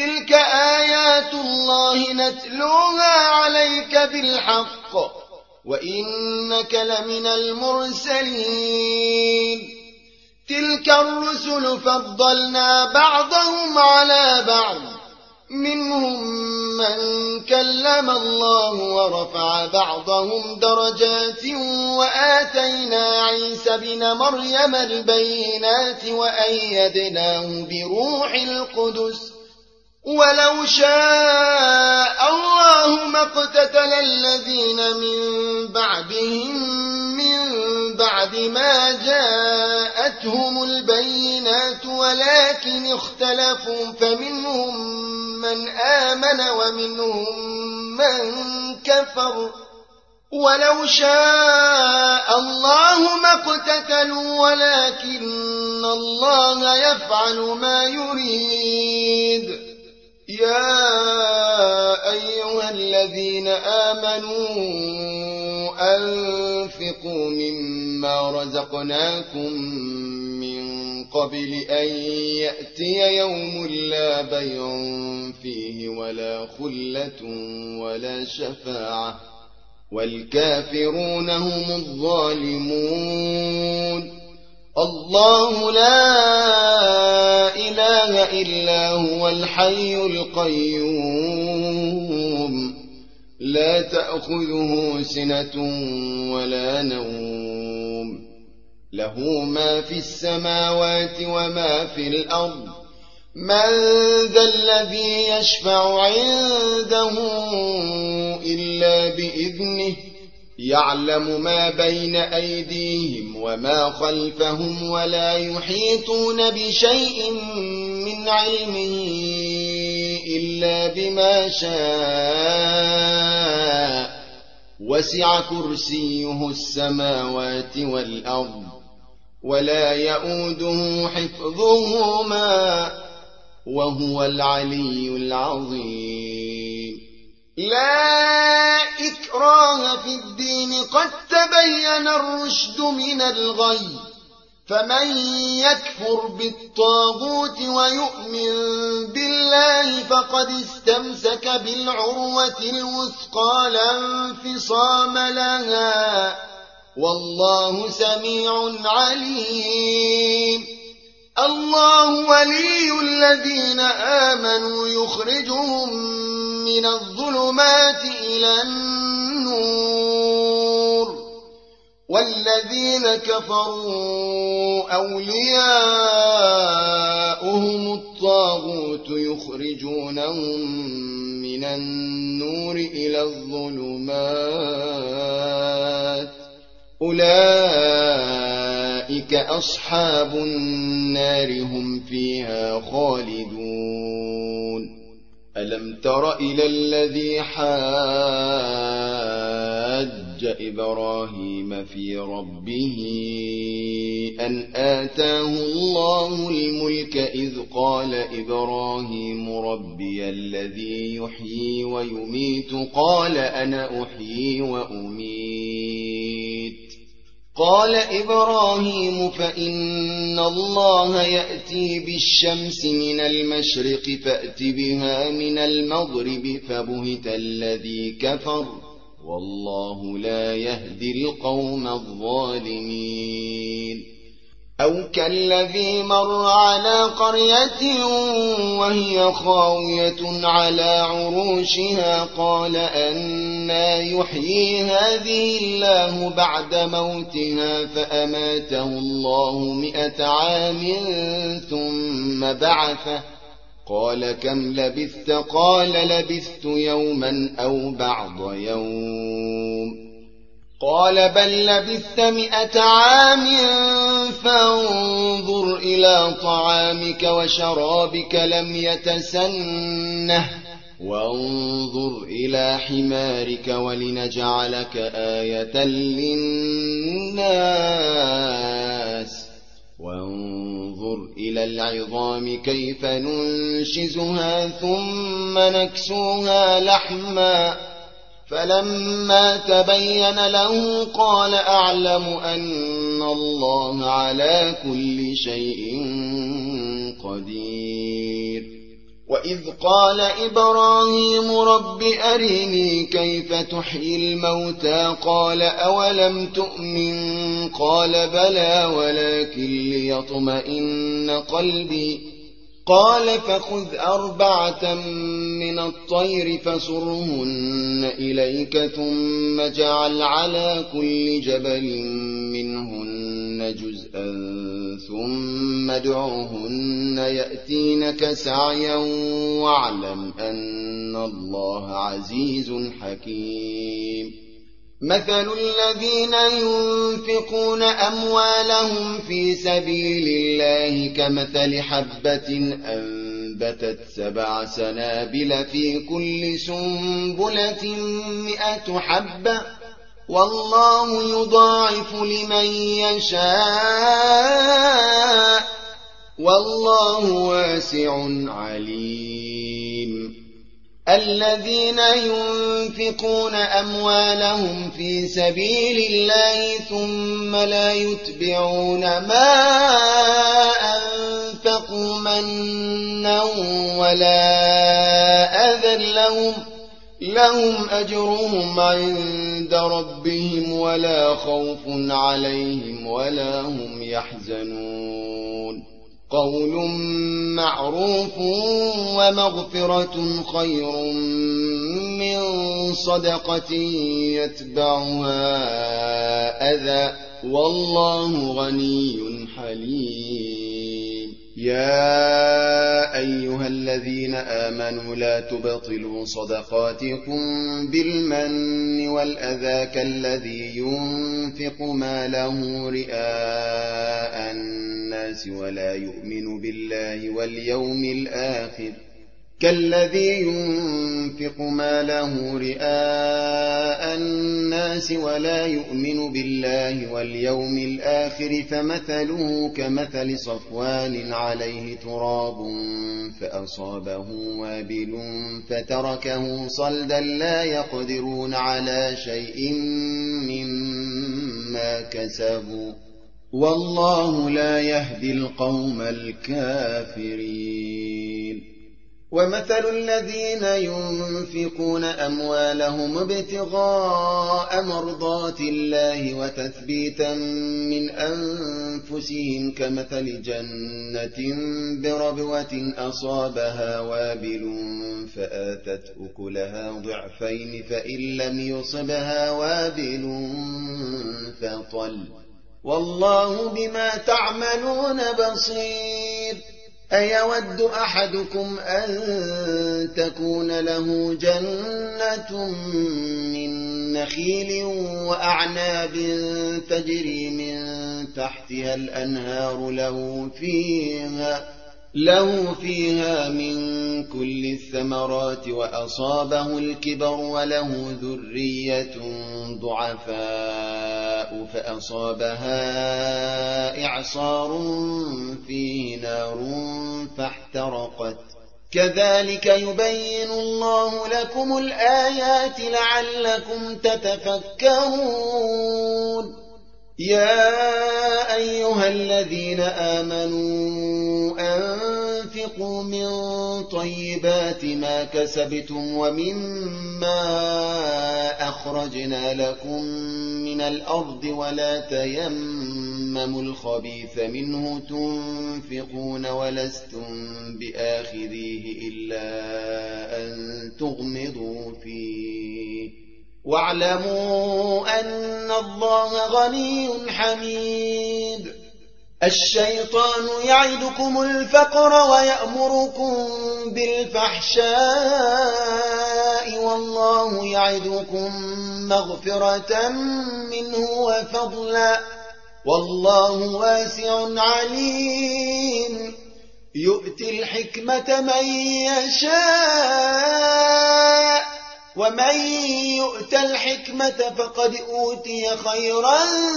تلك آيات الله نتلوها عليك بالحق وإنك لمن المرسلين تلك الرسل فضلنا بعضهم على بعض منهم من كلم الله ورفع بعضهم درجات وآتينا عيسى بن مريم البينات وأيدناه بروح القدس ولو شاء الله ما اقتتل الذين من بعدهم من بعد ما جاءتهم البينات ولكن اختلفوا فمنهم من آمن ومنهم من كفر ولو شاء الله ما اقتتلوا ولكن الله يفعل ما يريد يا أيها الذين آمنوا أنفقوا مما رزقناكم من قبل أن يأتي يوم لا بيع فيه ولا خلة ولا شفاعة والكافرون هم الظالمون الله لا إله إلا هو الحي القيوم لا تأخذه سنة ولا نوم له ما في السماوات وما في الأرض من ذا الذي يشفع عنده إلا بإذنه يعلم ما بين أيديهم وما خلفهم ولا يحيطون بشيء من علمه إلا بما شاء وسع كرسيه السماوات والأرض ولا يؤوده حفظهما وهو العلي العظيم لا إكراه في الدين قد تبين الرشد من الغي فمن يكفر بالطاغوت ويؤمن بالله فقد استمسك بالعروة الوثقى لا انفصام لها والله سميع عليم الله ولي الذين آمنوا يخرجهم من الظلمات إلى النور والذين كفروا أولياؤهم الطاغوت يخرجونهم من النور إلى الظلمات أولئك أصحاب النار هم فيها خالدون ألم تر إلى الذي حاج إبراهيم في ربه أن آتاه الله الملك إذ قال إبراهيم ربي الذي يحيي ويميت قال أنا أحيي وأميت قال إبراهيم فإن الله يأتي بالشمس من المشرق فأت بها من المغرب فبهت الذي كفر والله لا يهدي القوم الظالمين أو كالذي مر على قرية وهي خاوية على عروشها قال أنى يحيي هذه الله بعد موتها فأماته الله 100 عام ثم بعثه قال كم لبثت قال لبثت يوما أو بعض يوم قال بل لبثت 100 عام فانظر إلى طعامك وشرابك لم يتسنه وانظر إلى حمارك ولنجعلك آية للناس وانظر إلى العظام كيف ننشزها ثم نكسوها لحما فلما تبين له قال أعلم أن الله على كل شيء قدير وإذ قال إبراهيم رب أرني كيف تحيي الموتى قال أولم تؤمن قال بلى ولكن ليطمئن قلبي قال فخذ 4 من الطير فصرهن إليك ثم اجعل على كل جبل منهن جزءا ثم ادعهن يأتينك سعيا واعلم أن الله عزيز حكيم مثل الذين ينفقون أموالهم في سبيل الله كمثل حبة أنبتت 7 سنابل في كل سنبلة 100 حبة والله يضاعف لمن يشاء والله واسع عليم الذين ينفقون أموالهم في سبيل الله ثم لا يتبعون ما أنفقوا منا ولا أذى لهم أجرهم عند ربهم ولا خوف عليهم ولا هم يحزنون قول معروف ومغفرة خير من صدقة يتبعها أذى والله غني حليم يا أيها الذين آمنوا لا تبطلوا صدقاتكم بالمن والأذى كالذي ينفق ماله رئاء الناس ولا يؤمن بالله واليوم الآخر فمثله كمثل صفوان عليه تراب فأصابه وابل فتركه صلدا لا يقدرون على شيء مما كسبوا والله لا يهدي القوم الكافرين ومثل الذين ينفقون أموالهم ابتغاء مرضات الله وتثبيتا من أنفسهم كمثل جنة بربوة أصابها وابل فآتت أكلها ضعفين فإن لم يصبها وابل فطل والله بما تعملون بصير أيود أحدكم أن تكون له جنة من نخيل وأعناب تجري من تحتها الأنهار له فيها من كل الثمرات وأصابه الكبر وله ذرية ضعفاء فأصابها إعصار فيه نار فاحترقت كذلك يبين الله لكم الآيات لعلكم تتفكرون يا أيها الذين آمنوا أنفقوا من طيبات ما كسبتم ومما أخرجنا لكم من الأرض ولا تيمموا الخبيث منه تنفقون ولستم بآخذيه إلا أن تغمضوا فيه واعلموا أن الله غني حميد الشيطان يعدكم الفقر ويأمركم بالفحشاء والله يعدكم مغفرة منه وفضلا والله واسع عليم يؤتي الحكمة من يشاء ومن يؤت الحكمة فقد أوتي خيرا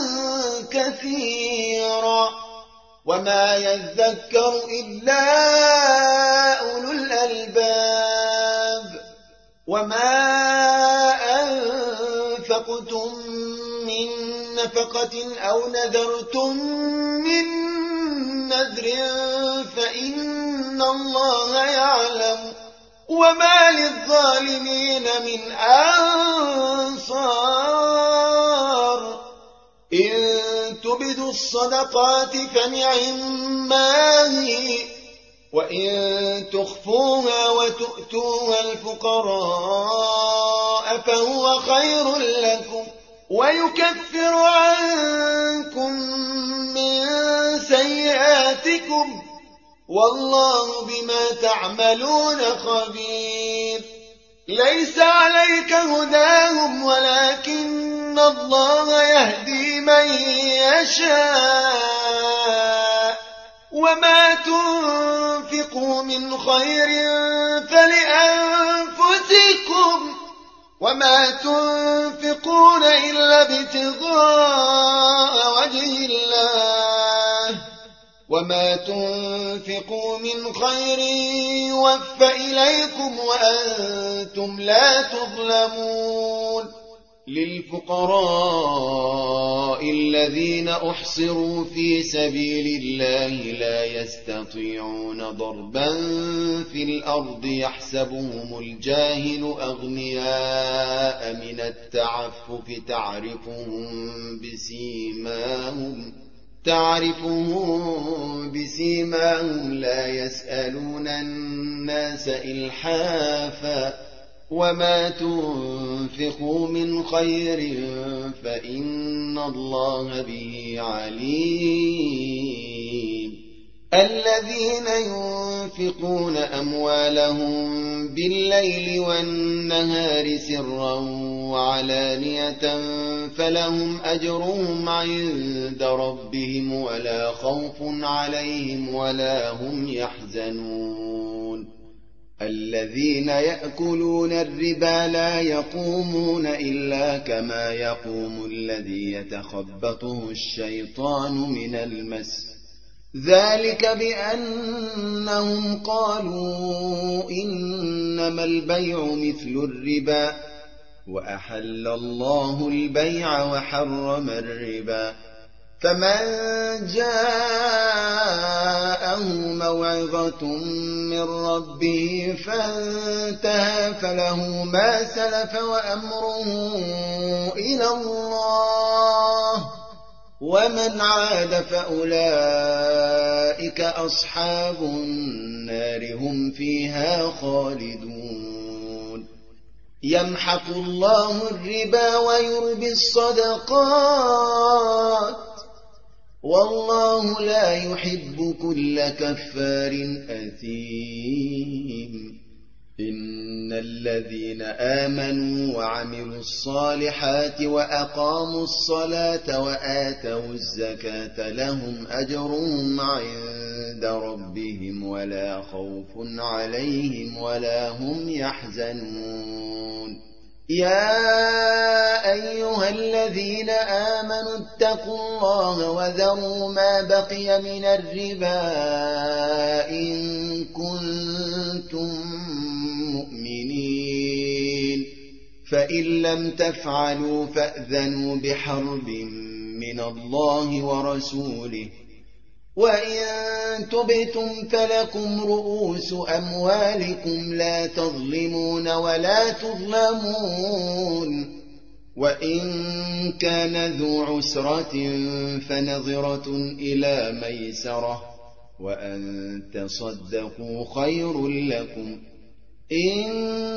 كثيرا وما يذكر إلا أولو الألباب وما أنفقتم من نفقة أو نذرتم من نذر فإن الله يعلم وما للظالمين من أنصار إن تبدوا الصدقات فنعما هي وإن تخفوها وتؤتوها الفقراء فهو خير لكم ويكفر عنكم من سيئاتكم والله بما تعملون خبير ليس عليك هداهم ولكن الله يهدي من يشاء وما تنفقوا من خير فلأنفسكم وما تنفقون إلا ابتغاء وجه الله وما تنفقوا من خير يوفى إليكم وأنتم لا تظلمون للفقراء الذين أحصروا في سبيل الله لا يستطيعون ضربا في الأرض يحسبهم الجاهل أغنياء من التعفف تعرفهم بسيماهم لا يسألون الناس إلحافا وما تنفقوا من خير فإن الله به عليم الذين ينفقون أموالهم بالليل والنهار سرا وعلانية فلهم أجرهم عند ربهم ولا خوف عليهم ولا هم يحزنون الذين يأكلون الربا لا يقومون إلا كما يقوم الذي يتخبطه الشيطان من المس ذلك بأنهم قالوا إنما البيع مثل الربا وأحل الله البيع وحرم الربا فمن جاءه موعظة من ربه فانتهى فله ما سلف وأمره إلى الله ومن عاد فأولئك أصحاب النار هم فيها خالدون يمحق الله الربا ويربي الصدقات والله لا يحب كل كفار أثيم إن الذين آمنوا وعملوا الصالحات وأقاموا الصلاة وآتوا الزكاة لهم أجرهم عند ربهم ولا خوف عليهم ولا هم يحزنون يا أيها الذين آمنوا اتقوا الله وذروا ما بقي من الربا إن كنتم مؤمنين فإن لم تفعلوا فأذنوا بحرب من الله ورسوله وإن تبتم فلكم رؤوس أموالكم لا تظلمون ولا تظلمون وإن كان ذو عسرة فنظرة إلى ميسرة وأن تصدقوا خير لكم إن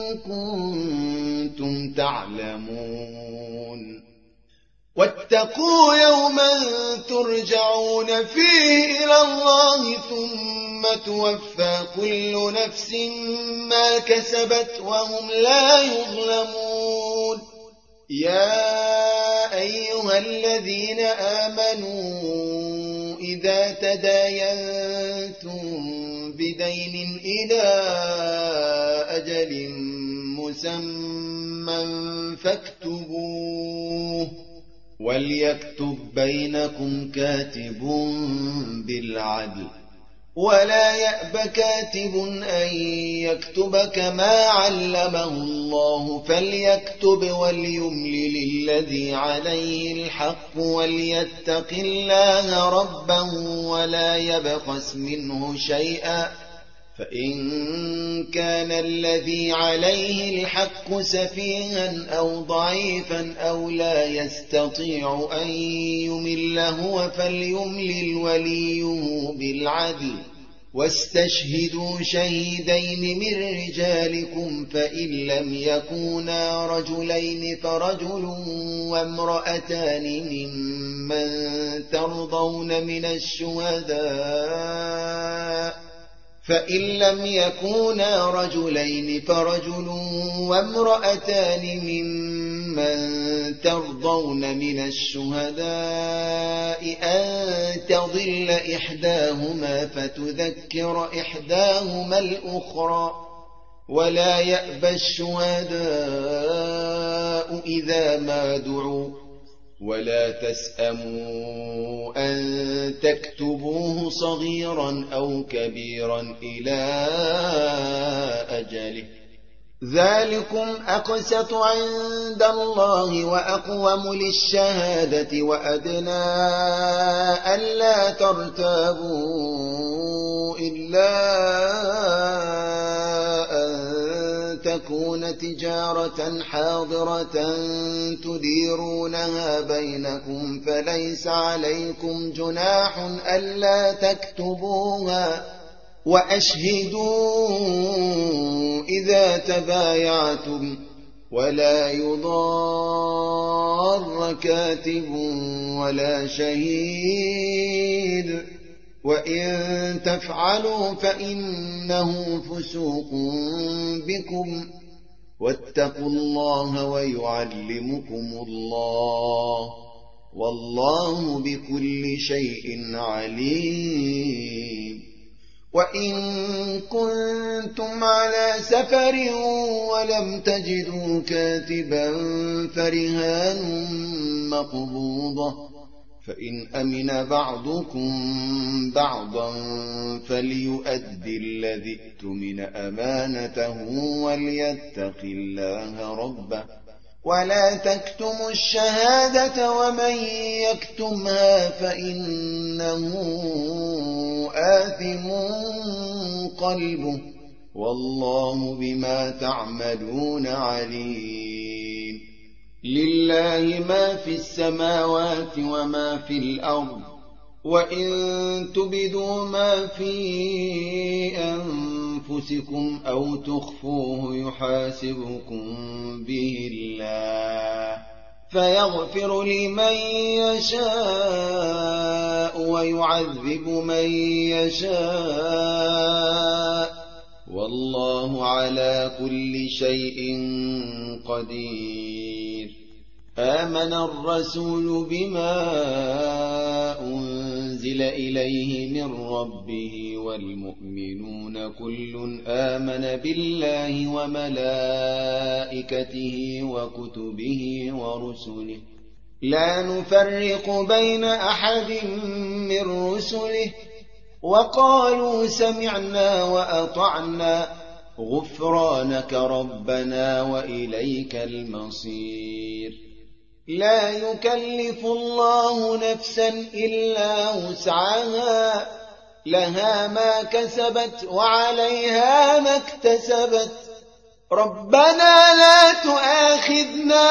كنتم تعلمون واتقوا يوما ترجعون فيه إلى الله ثم توفى كل نفس ما كسبت وهم لا يظلمون يا أيها الذين آمنوا إذا تداينتم بدين إلى أجل مسمى فاكتبوه وليكتب بينكم كاتب بالعدل ولا يأب كاتب أن يكتب كما علمه الله فليكتب وليملل الذي عليه الحق وليتق الله ربه ولا يبخس منه شيئا فإن كان الذي عليه الحق سفيها أو ضعيفا أو لا يستطيع أن يمل هو فليملل وليه بالعدل واستشهدوا شهيدين من رجالكم فإن لم يكونا رجلين فرجل وامرأتان ممن ترضون من الشهداء فإن لم يكونا رجلين فرجل وامرأتان ممن ترضون من الشهداء أن تضل إحداهما فتذكر إحداهما الأخرى ولا يأبى الشهداء إذا ما دعوا ولا تسأموا أن تكتبوه صغيرا أو كبيرا إلى أجله ذلكم أقسط عند الله وأقوم للشهادة وأدنى ألا ترتابوا إلا أن تكون تجارة حاضرة تديرونها بينكم فليس عليكم جناح ألا تكتبوها وأشهدوا إذا تبايعتم ولا يضار كاتب ولا شهيد وإن تفعلوا فإنه فسوق بكم واتقوا الله ويعلمكم الله والله بكل شيء عليم وإن كنتم على سفر ولم تجدوا كاتبا فرهان مقبوضة فإن أمن بعضكم بعضا فليؤد الذي اؤتمن أمانته وليتق الله ربه ولا تكتموا الشهادة ومن يكتمها فإنه آثم قلبه والله بما تعملون عليم لله ما في السماوات وما في الأرض وإن تبدوا ما في أنفسكم أو تخفوه يحاسبكم به الله فيغفر لمن يشاء ويعذب من يشاء والله على كل شيء قدير آمن الرسول بما أنزل إليه من ربه والمؤمنون كل آمن بالله وملائكته وكتبه ورسله لا نفرق بين أحد من رسله وقالوا سمعنا وأطعنا غفرانك ربنا وإليك المصير لا يكلف الله نفسا إلا وسعها لها ما كسبت وعليها ما اكتسبت ربنا لا تؤاخذنا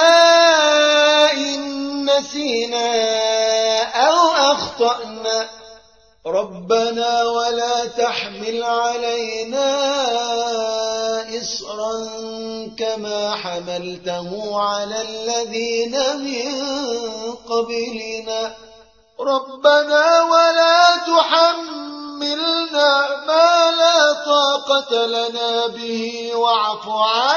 إن نسينا أو أخطأنا ربنا ولا تحمل علينا إصرا كما حملته على الذين من قبلنا ربنا ولا تحملنا ما لا طاقة لنا به واعف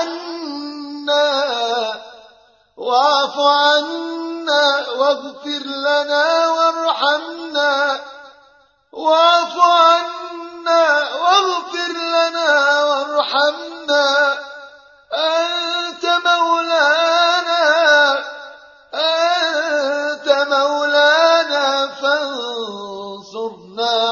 عنا واغفر لنا وارحمنا واعف عنا واغفر لنا وارحمنا أنت مولانا فانصرنا